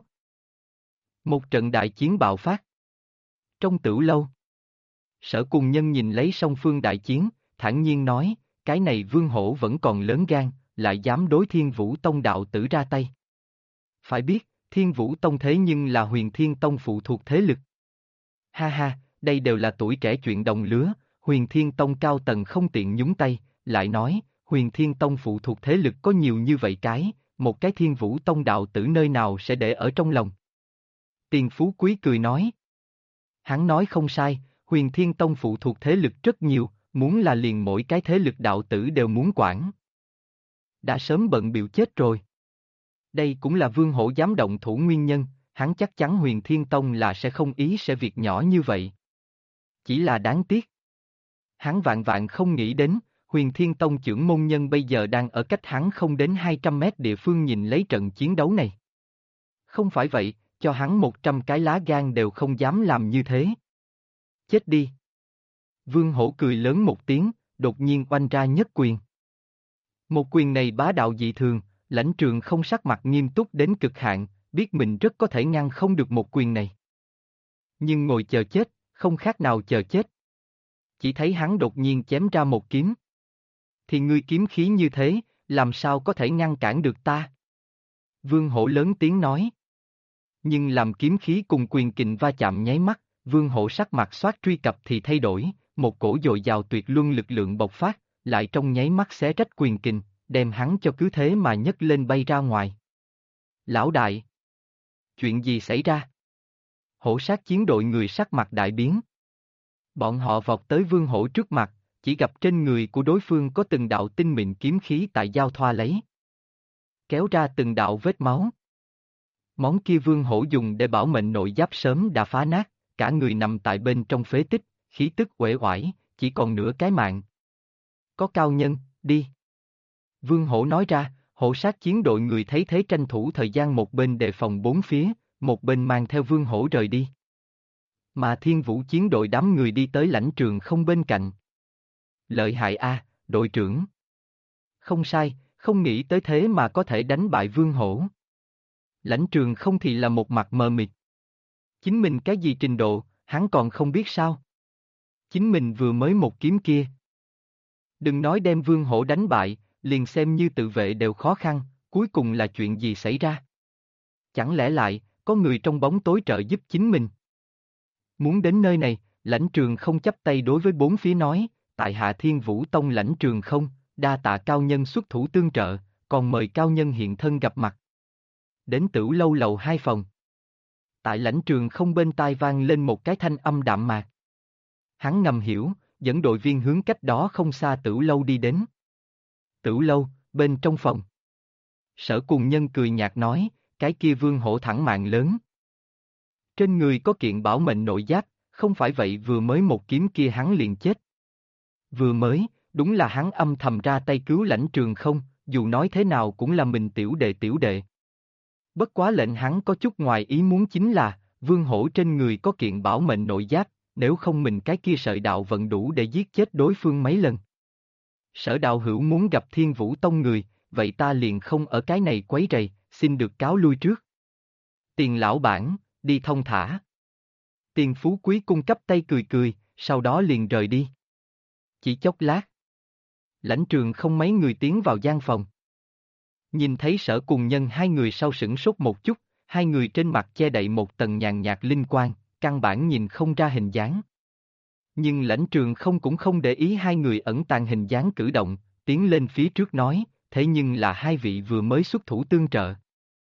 một trận đại chiến bạo phát. Trong tửu lâu, Sở Cùng Nhân nhìn lấy song phương đại chiến, thản nhiên nói, cái này Vương Hổ vẫn còn lớn gan, lại dám đối Thiên Vũ Tông đạo tử ra tay. Phải biết, Thiên Vũ Tông thế nhưng là Huyền Thiên Tông phụ thuộc thế lực. Ha ha, đây đều là tuổi trẻ chuyện đồng lứa, Huyền Thiên Tông cao tầng không tiện nhúng tay, lại nói, Huyền Thiên Tông phụ thuộc thế lực có nhiều như vậy cái, một cái Thiên Vũ Tông đạo tử nơi nào sẽ để ở trong lòng. Tiền Phú Quý cười nói. Hắn nói không sai, Huyền Thiên Tông phụ thuộc thế lực rất nhiều, muốn là liền mỗi cái thế lực đạo tử đều muốn quản. Đã sớm bận biểu chết rồi. Đây cũng là Vương Hổ dám động thủ nguyên nhân, hắn chắc chắn Huyền Thiên Tông là sẽ không ý sẽ việc nhỏ như vậy. Chỉ là đáng tiếc. Hắn vạn vạn không nghĩ đến, Huyền Thiên Tông trưởng môn nhân bây giờ đang ở cách hắn không đến 200 mét địa phương nhìn lấy trận chiến đấu này. Không phải vậy, cho hắn 100 cái lá gan đều không dám làm như thế. Chết đi. Vương Hổ cười lớn một tiếng, đột nhiên oanh ra nhất quyền. Một quyền này bá đạo dị thường, Lãnh Trường không sắc mặt nghiêm túc đến cực hạn, biết mình rất có thể ngăn không được một quyền này. Nhưng ngồi chờ chết, không khác nào chờ chết. Chỉ thấy hắn đột nhiên chém ra một kiếm. Thì ngươi kiếm khí như thế, làm sao có thể ngăn cản được ta? Vương Hổ lớn tiếng nói. Nhưng làm kiếm khí cùng quyền kình va chạm nháy mắt, Vương Hổ sắc mặt xoát truy cập thì thay đổi, một cổ dồi dào tuyệt luân lực lượng bộc phát, lại trong nháy mắt xé rách quyền kình, đem hắn cho cứ thế mà nhấc lên bay ra ngoài. Lão đại! Chuyện gì xảy ra? Hổ sát chiến đội người sắc mặt đại biến. Bọn họ vọt tới Vương Hổ trước mặt, chỉ gặp trên người của đối phương có từng đạo tinh mịn kiếm khí tại giao thoa lấy. Kéo ra từng đạo vết máu. Món kia Vương Hổ dùng để bảo mệnh nội giáp sớm đã phá nát, cả người nằm tại bên trong phế tích, khí tức uể oải, chỉ còn nửa cái mạng. Có cao nhân, đi. Vương Hổ nói ra, hổ sát chiến đội người thấy thế tranh thủ thời gian một bên đề phòng bốn phía, một bên mang theo Vương Hổ rời đi. Mà Thiên Vũ chiến đội đám người đi tới Lãnh Trường không bên cạnh. Lợi hại a, đội trưởng. Không sai, không nghĩ tới thế mà có thể đánh bại Vương Hổ. Lãnh Trường không thì là một mặt mờ mịt. Chính mình cái gì trình độ, hắn còn không biết sao. Chính mình vừa mới một kiếm kia. Đừng nói đem Vương Hổ đánh bại, liền xem như tự vệ đều khó khăn, cuối cùng là chuyện gì xảy ra? Chẳng lẽ lại, có người trong bóng tối trợ giúp chính mình? Muốn đến nơi này, Lãnh Trường không chắp tay đối với bốn phía nói, tại hạ Thiên Vũ Tông Lãnh Trường không, đa tạ cao nhân xuất thủ tương trợ, còn mời cao nhân hiện thân gặp mặt. Đến Tửu Lâu lầu 2 phòng. Tại Lãnh Trường không bên tai vang lên một cái thanh âm đạm mạc. Hắn ngầm hiểu, dẫn đội viên hướng cách đó không xa Tửu Lâu đi đến. Tửu Lâu, bên trong phòng. Sở Cùng Nhân cười nhạt nói, cái kia Vương Hổ thẳng mạng lớn. Trên người có kiện bảo mệnh nội giáp, không phải vậy vừa mới một kiếm kia hắn liền chết. Vừa mới, đúng là hắn âm thầm ra tay cứu Lãnh Trường không, dù nói thế nào cũng là mình tiểu đệ tiểu đệ. Bất quá lệnh hắn có chút ngoài ý muốn chính là, Vương Hổ trên người có kiện bảo mệnh nội giáp, nếu không mình cái kia sợi đạo vận đủ để giết chết đối phương mấy lần. Sở đạo hữu muốn gặp Thiên Vũ Tông người, vậy ta liền không ở cái này quấy rầy, xin được cáo lui trước. Tiền lão bản, đi thông thả. Tiền phú quý cung cấp tay cười cười, sau đó liền rời đi. Chỉ chốc lát. Lãnh Trường không mấy người tiến vào gian phòng. Nhìn thấy Sở Cùng Nhân hai người sau sửng sốt một chút, hai người trên mặt che đậy một tầng nhàn nhạt linh quang, căn bản nhìn không ra hình dáng. Nhưng Lãnh Trường không cũng không để ý hai người ẩn tàng hình dáng cử động, tiến lên phía trước nói, thế nhưng là hai vị vừa mới xuất thủ tương trợ.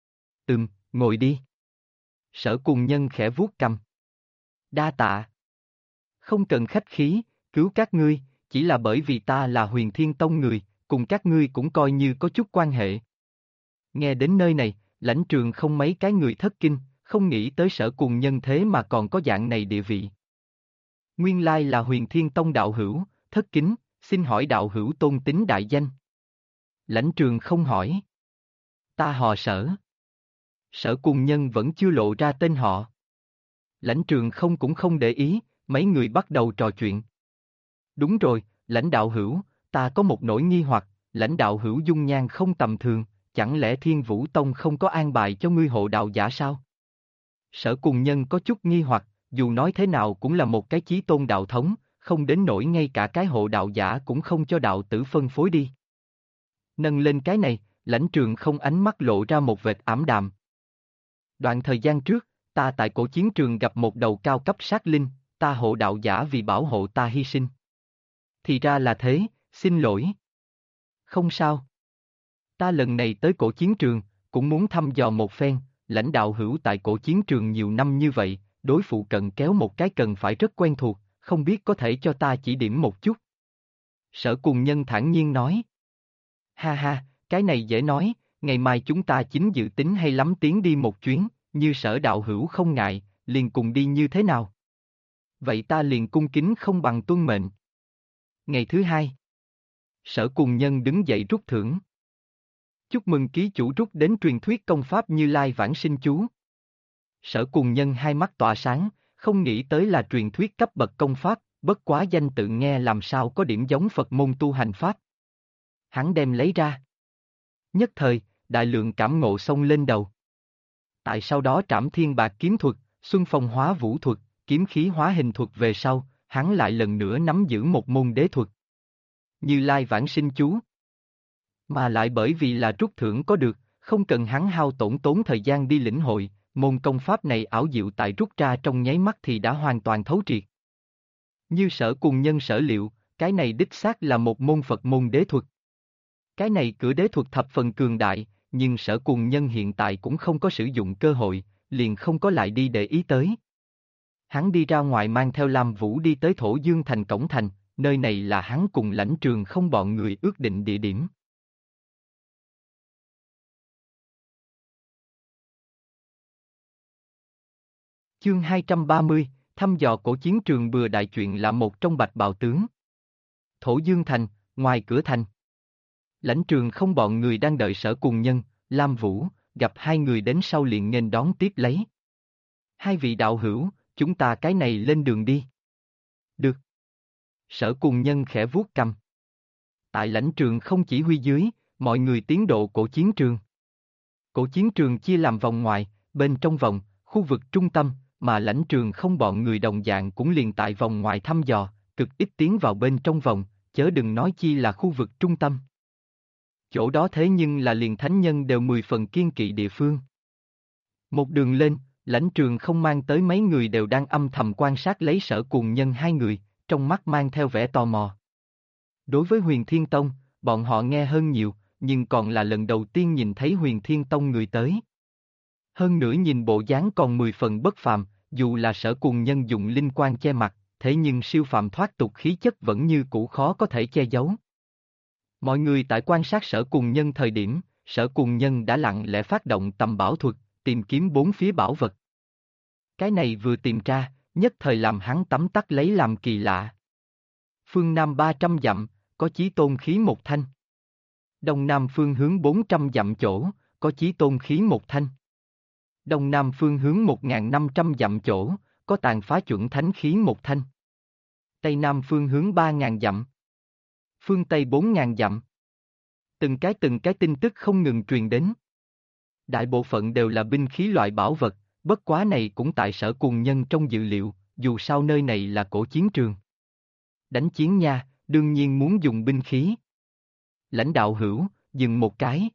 Ngồi đi. Sở Cùng Nhân khẽ vuốt cằm. Đa tạ. Không cần khách khí, cứu các ngươi, chỉ là bởi vì ta là Huyền Thiên Tông người, cùng các ngươi cũng coi như có chút quan hệ. Nghe đến nơi này, Lãnh Trường không mấy cái người thất kinh, không nghĩ tới Sở Cùng Nhân thế mà còn có dạng này địa vị. Nguyên lai là Huyền Thiên Tông đạo hữu, thất kính, xin hỏi đạo hữu tôn tính đại danh. Lãnh Trường không hỏi. Ta họ Sở. Sở Cùng Nhân vẫn chưa lộ ra tên họ. Lãnh Trường không cũng không để ý, mấy người bắt đầu trò chuyện. Đúng rồi, Lãnh đạo hữu, ta có một nỗi nghi hoặc, Lãnh đạo hữu dung nhan không tầm thường, chẳng lẽ Thiên Vũ Tông không có an bài cho ngươi hộ đạo giả sao? Sở Cùng Nhân có chút nghi hoặc, dù nói thế nào cũng là một cái chí tôn đạo thống, không đến nỗi ngay cả cái hộ đạo giả cũng không cho đạo tử phân phối đi. Nâng lên cái này, Lãnh Trường không ánh mắt lộ ra một vệt ảm đạm. Đoạn thời gian trước, ta tại cổ chiến trường gặp một đầu cao cấp sát linh, ta hộ đạo giả vì bảo hộ ta hy sinh. Thì ra là thế, xin lỗi. Không sao. Ta lần này tới cổ chiến trường, cũng muốn thăm dò một phen, Lãnh đạo hữu tại cổ chiến trường nhiều năm như vậy, đối phụ cận kéo một cái cần phải rất quen thuộc, không biết có thể cho ta chỉ điểm một chút. Sở Cùng Nhân thản nhiên nói. Ha ha, cái này dễ nói, ngày mai chúng ta chính dự tính hay lắm tiến đi một chuyến, như Sở đạo hữu không ngại, liền cùng đi như thế nào? Vậy ta liền cung kính không bằng tuân mệnh. Ngày thứ hai, Sở Cùng Nhân đứng dậy rút thưởng. Chúc mừng ký chủ rút đến truyền thuyết công pháp Như Lai Vãng Sinh Chú. Sở Cùng Nhân hai mắt tỏa sáng, không nghĩ tới là truyền thuyết cấp bậc công pháp, bất quá danh tự nghe làm sao có điểm giống Phật môn tu hành pháp. Hắn đem lấy ra. Nhất thời, đại lượng cảm ngộ xông lên đầu. Tại sau đó Trảm Thiên Bạc kiếm thuật, Xuân Phong hóa vũ thuật, kiếm khí hóa hình thuật về sau, hắn lại lần nữa nắm giữ một môn đế thuật. Như Lai Vãng Sinh Chú. Mà lại bởi vì là rút thưởng có được, không cần hắn hao tốn thời gian đi lĩnh hội, môn công pháp này ảo diệu tại rút ra trong nháy mắt thì đã hoàn toàn thấu triệt. Như Sở Cùng Nhân sở liệu, cái này đích xác là một môn Phật môn đế thuật. Cái này cửa đế thuật thập phần cường đại, nhưng Sở Cùng Nhân hiện tại cũng không có sử dụng cơ hội, liền không có lại đi để ý tới. Hắn đi ra ngoài mang theo Lam Vũ đi tới Thổ Dương Thành cổng thành, nơi này là hắn cùng Lãnh Trường Không bọn người ước định địa điểm. Chương 230, thăm dò cổ chiến trường bừa đại chuyện là một trong Bạch Bào Tướng. Thổ Dương Thành, ngoài cửa thành. Lãnh Trường Không bọn người đang đợi Sở Cùng Nhân, Lam Vũ, gặp hai người đến sau liền nghênh đón tiếp lấy. Hai vị đạo hữu, chúng ta cái này lên đường đi. Được. Sở Cùng Nhân khẽ vuốt cằm. Tại Lãnh Trường Không chỉ huy dưới, mọi người tiến độ cổ chiến trường. Cổ chiến trường chia làm vòng ngoài, bên trong vòng, khu vực trung tâm, mà Lãnh Trường Không bọn người đồng dạng cũng liền tại vòng ngoài thăm dò, cực ít tiến vào bên trong vòng, chớ đừng nói chi là khu vực trung tâm. Chỗ đó thế nhưng là liền thánh nhân đều 10 phần kiên kỵ địa phương. Một đường lên, Lãnh Trường Không mang tới mấy người đều đang âm thầm quan sát lấy Sở Cùng Nhân hai người, trong mắt mang theo vẻ tò mò. Đối với Huyền Thiên Tông, bọn họ nghe hơn nhiều, nhưng còn là lần đầu tiên nhìn thấy Huyền Thiên Tông người tới. Hơn nữa nhìn bộ dáng còn 10 phần bất phàm, dù là Sở Cùng Nhân dùng linh quang che mặt, thế nhưng siêu phàm thoát tục khí chất vẫn như cũ khó có thể che giấu. Mọi người tại quan sát Sở Cùng Nhân thời điểm, Sở Cùng Nhân đã lặng lẽ phát động tầm bảo thuật, tìm kiếm bốn phía bảo vật. Cái này vừa tìm ra, nhất thời làm hắn tấm tắc lấy làm kỳ lạ. Phương Nam 300 dặm, có Chí Tôn khí một thanh. Đông Nam phương hướng 400 dặm chỗ, có Chí Tôn khí một thanh. Đông Nam phương hướng 1.500 dặm chỗ, có Tàn Phá Chuẩn Thánh khí một thanh. Tây Nam phương hướng 3.000 dặm. Phương Tây 4.000 dặm. Từng cái tin tức không ngừng truyền đến. Đại bộ phận đều là binh khí loại bảo vật, bất quá này cũng tại Sở Cùng Nhân trong dự liệu, dù sao nơi này là cổ chiến trường. Đánh chiến nha, đương nhiên muốn dùng binh khí. Lãnh đạo hữu, dừng một cái.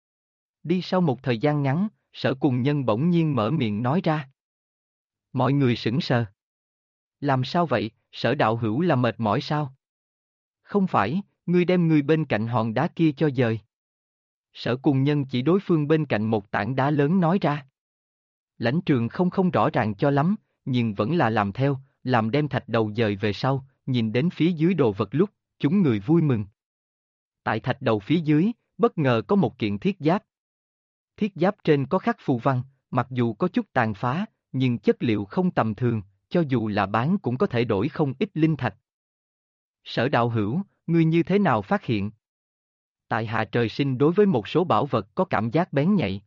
Đi sau một thời gian ngắn, Sở Cùng Nhân bỗng nhiên mở miệng nói ra. Mọi người sững sờ. Làm sao vậy, Sở đạo hữu là mệt mỏi sao? Không phải, ngươi đem người bên cạnh hòn đá kia cho dời. Sở Cùng Nhân chỉ đối phương bên cạnh một tảng đá lớn nói ra. Lãnh Trường không rõ ràng cho lắm, nhưng vẫn là làm theo, làm đem thạch đầu dời về sau, nhìn đến phía dưới đồ vật lúc, chúng người vui mừng. Tại thạch đầu phía dưới, bất ngờ có một kiện thiết giáp. Thiết giáp trên có khắc phù văn, mặc dù có chút tàn phá, nhưng chất liệu không tầm thường, cho dù là bán cũng có thể đổi không ít linh thạch. Sở đạo hữu, ngươi như thế nào phát hiện? Tại hạ trời sinh đối với một số bảo vật có cảm giác bén nhạy.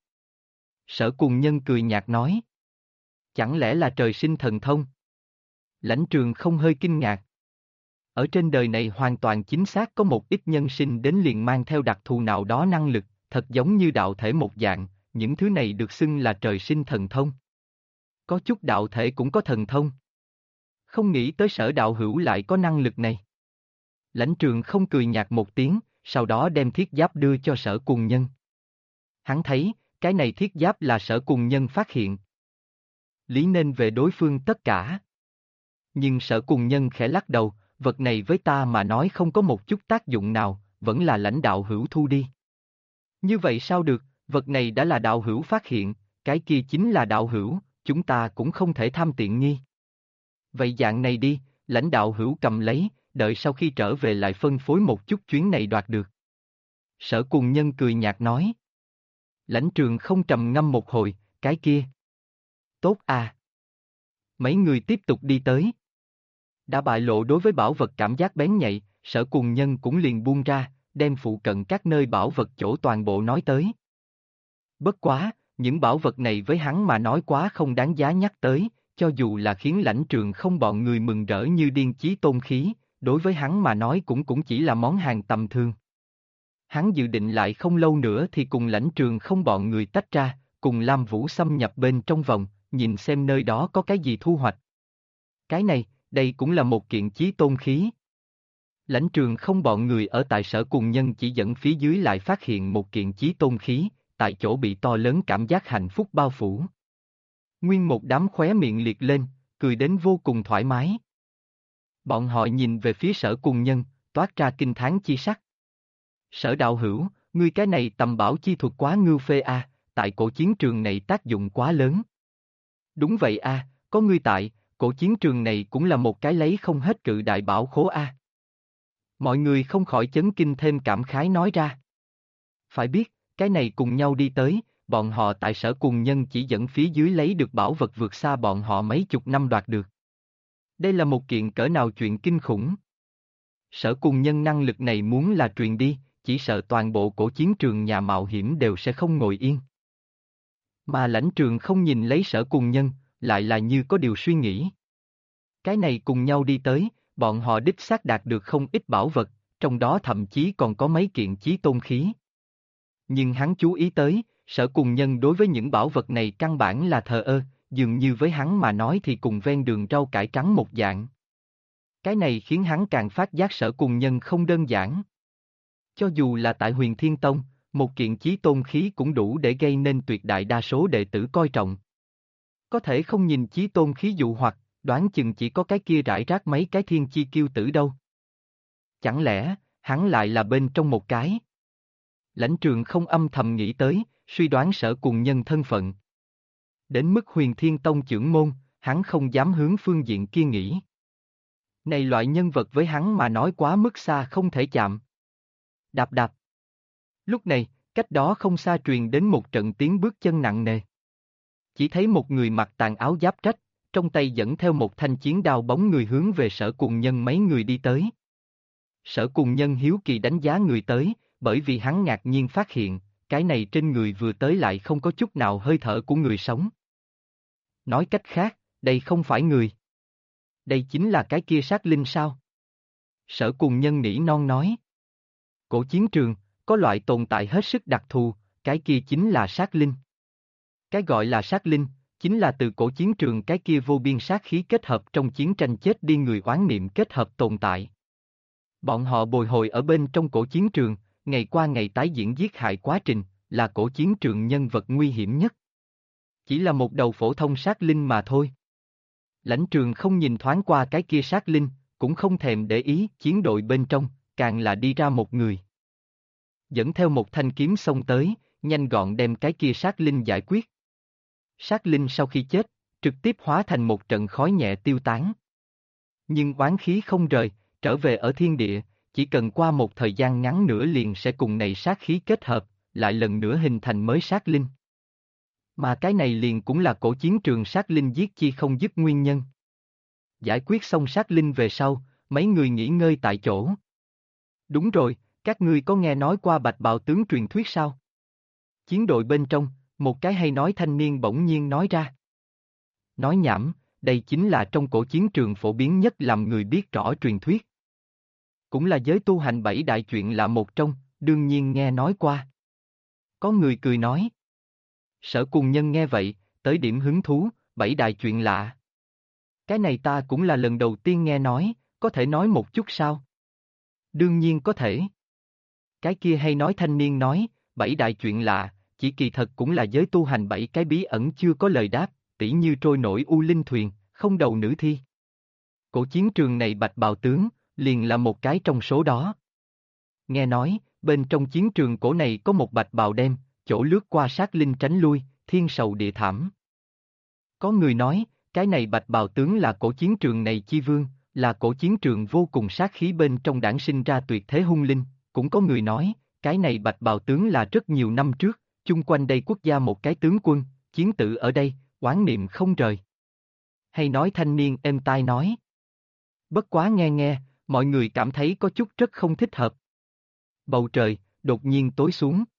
Sở Cùng Nhân cười nhạt nói. Chẳng lẽ là trời sinh thần thông? Lãnh Trường không hơi kinh ngạc. Ở trên đời này hoàn toàn chính xác có một ít nhân sinh đến liền mang theo đặc thù nào đó năng lực, thật giống như đạo thể một dạng, những thứ này được xưng là trời sinh thần thông. Có chút đạo thể cũng có thần thông. Không nghĩ tới Sở đạo hữu lại có năng lực này. Lãnh Trường không cười nhạt một tiếng, sau đó đem thiết giáp đưa cho Sở Cùng Nhân. Hắn thấy, cái này thiết giáp là Sở Cùng Nhân phát hiện. Lý nên về đối phương tất cả. Nhưng Sở Cùng Nhân khẽ lắc đầu, vật này với ta mà nói không có một chút tác dụng nào, vẫn là lãnh đạo hữu thu đi. Như vậy sao được, vật này đã là đạo hữu phát hiện, cái kia chính là đạo hữu, chúng ta cũng không thể tham tiện nghi. Vậy dạng này đi, lãnh đạo hữu cầm lấy, đợi sau khi trở về lại phân phối một chút chuyến này đoạt được. Sở Cùng Nhân cười nhạt nói. Lãnh Trường không trầm ngâm một hồi, cái kia. Tốt à. Mấy người tiếp tục đi tới. Đã bại lộ đối với bảo vật cảm giác bén nhạy, Sở Cùng Nhân cũng liền buông ra, đem phụ cận các nơi bảo vật chỗ toàn bộ nói tới. Bất quá, những bảo vật này với hắn mà nói quá không đáng giá nhắc tới, cho dù là khiến Lãnh Trường Không bọn người mừng rỡ như điên chí tôn khí, đối với hắn mà nói cũng chỉ là món hàng tầm thường. Hắn dự định lại không lâu nữa thì cùng Lãnh Trường Không bọn người tách ra, cùng Lam Vũ xâm nhập bên trong vòng, nhìn xem nơi đó có cái gì thu hoạch. Cái này, đây cũng là một kiện chí tôn khí. Lãnh Trường Không bọn người ở tại Sở Cùng Nhân chỉ dẫn phía dưới lại phát hiện một kiện chí tôn khí, tại chỗ bị to lớn cảm giác hạnh phúc bao phủ. Nguyên một đám khóe miệng liệt lên, cười đến vô cùng thoải mái. Bọn họ nhìn về phía Sở Cùng Nhân, toát ra kinh thán chi sắc. Sở đạo hữu, ngươi cái này tầm bảo chi thuật quá ngưu phê a, tại cổ chiến trường này tác dụng quá lớn. Đúng vậy a, có ngươi tại, cổ chiến trường này cũng là một cái lấy không hết cự đại bảo khố a. Mọi người không khỏi chấn kinh thêm cảm khái nói ra. Phải biết, cái này cùng nhau đi tới, bọn họ tại Sở Cùng Nhân chỉ dẫn phía dưới lấy được bảo vật vượt xa bọn họ mấy chục năm đoạt được. Đây là một kiện cỡ nào chuyện kinh khủng. Sở Cùng Nhân năng lực này muốn là truyền đi, chỉ sợ toàn bộ cổ chiến trường nhà mạo hiểm đều sẽ không ngồi yên. Mà Lãnh Trường Không nhìn lấy Sở Cùng Nhân, lại là như có điều suy nghĩ. Cái này cùng nhau đi tới, bọn họ đích xác đạt được không ít bảo vật, trong đó thậm chí còn có mấy kiện chí tôn khí. Nhưng hắn chú ý tới, Sở Cùng Nhân đối với những bảo vật này căn bản là thờ ơ, dường như với hắn mà nói thì cùng ven đường rau cải trắng một dạng. Cái này khiến hắn càng phát giác Sở Cùng Nhân không đơn giản. Cho dù là tại Huyền Thiên Tông, một kiện chí tôn khí cũng đủ để gây nên tuyệt đại đa số đệ tử coi trọng. Có thể không nhìn chí tôn khí dụ hoặc, đoán chừng chỉ có cái kia rải rác mấy cái thiên chi kiêu tử đâu. Chẳng lẽ, hắn lại là bên trong một cái? Lãnh Trường Không âm thầm nghĩ tới, suy đoán Sở Cùng Nhân thân phận. Đến mức Huyền Thiên Tông trưởng môn, hắn không dám hướng phương diện kia nghĩ. Này loại nhân vật với hắn mà nói quá mức xa không thể chạm. Đạp đạp. Lúc này, cách đó không xa truyền đến một trận tiếng bước chân nặng nề. Chỉ thấy một người mặc tàn áo giáp rách, trong tay dẫn theo một thanh chiến đao bóng người hướng về Sở Cùng Nhân mấy người đi tới. Sở Cùng Nhân hiếu kỳ đánh giá người tới, bởi vì hắn ngạc nhiên phát hiện, cái này trên người vừa tới lại không có chút nào hơi thở của người sống. Nói cách khác, đây không phải người. Đây chính là cái kia sát linh sao? Sở Cùng Nhân nỉ non nói. Cổ chiến trường, có loại tồn tại hết sức đặc thù, cái kia chính là sát linh. Cái gọi là sát linh, chính là từ cổ chiến trường cái kia vô biên sát khí kết hợp trong chiến tranh chết đi người oán niệm kết hợp tồn tại. Bọn họ bồi hồi ở bên trong cổ chiến trường, ngày qua ngày tái diễn giết hại quá trình, là cổ chiến trường nhân vật nguy hiểm nhất. Chỉ là một đầu phổ thông sát linh mà thôi. Lãnh Trường Không nhìn thoáng qua cái kia sát linh, cũng không thèm để ý chiến đội bên trong, càng là đi ra một người. Dẫn theo một thanh kiếm xông tới, nhanh gọn đem cái kia sát linh giải quyết. Sát linh sau khi chết, trực tiếp hóa thành một trận khói nhẹ tiêu tán. Nhưng oán khí không rời, trở về ở thiên địa, chỉ cần qua một thời gian ngắn nữa liền sẽ cùng này sát khí kết hợp, lại lần nữa hình thành mới sát linh. Mà cái này liền cũng là cổ chiến trường sát linh giết chi không dứt nguyên nhân. Giải quyết xong sát linh về sau, mấy người nghỉ ngơi tại chỗ. Đúng rồi, các ngươi có nghe nói qua Bạch Bào Tướng truyền thuyết sao? Chiến đội bên trong, một cái hay nói thanh niên bỗng nhiên nói ra. Nói nhảm, đây chính là trong cổ chiến trường phổ biến nhất làm người biết rõ truyền thuyết. Cũng là giới tu hành bảy đại chuyện là một trong, đương nhiên nghe nói qua. Có người cười nói. Sở Cùng Nhân nghe vậy, tới điểm hứng thú, bảy đại chuyện lạ. Cái này ta cũng là lần đầu tiên nghe nói, có thể nói một chút sao? Đương nhiên có thể. Cái kia hay nói thanh niên nói, bảy đại chuyện lạ, chỉ kỳ thật cũng là giới tu hành bảy cái bí ẩn chưa có lời đáp, tỉ như trôi nổi u linh thuyền, không đầu nữ thi. Cổ chiến trường này Bạch Bào Tướng, liền là một cái trong số đó. Nghe nói, bên trong chiến trường cổ này có một bạch bào đen, chỗ lướt qua sát linh tránh lui, thiên sầu địa thảm. Có người nói, cái này Bạch Bào Tướng là cổ chiến trường này chi vương, là cổ chiến trường vô cùng sát khí bên trong đản sinh ra tuyệt thế hung linh. Cũng có người nói, cái này Bạch Bào Tướng là rất nhiều năm trước, chung quanh đây quốc gia một cái tướng quân, chiến tử ở đây, oán niệm không rời. Hay nói thanh niên êm tai nói. Bất quá nghe nghe, mọi người cảm thấy có chút rất không thích hợp. Bầu trời, đột nhiên tối xuống.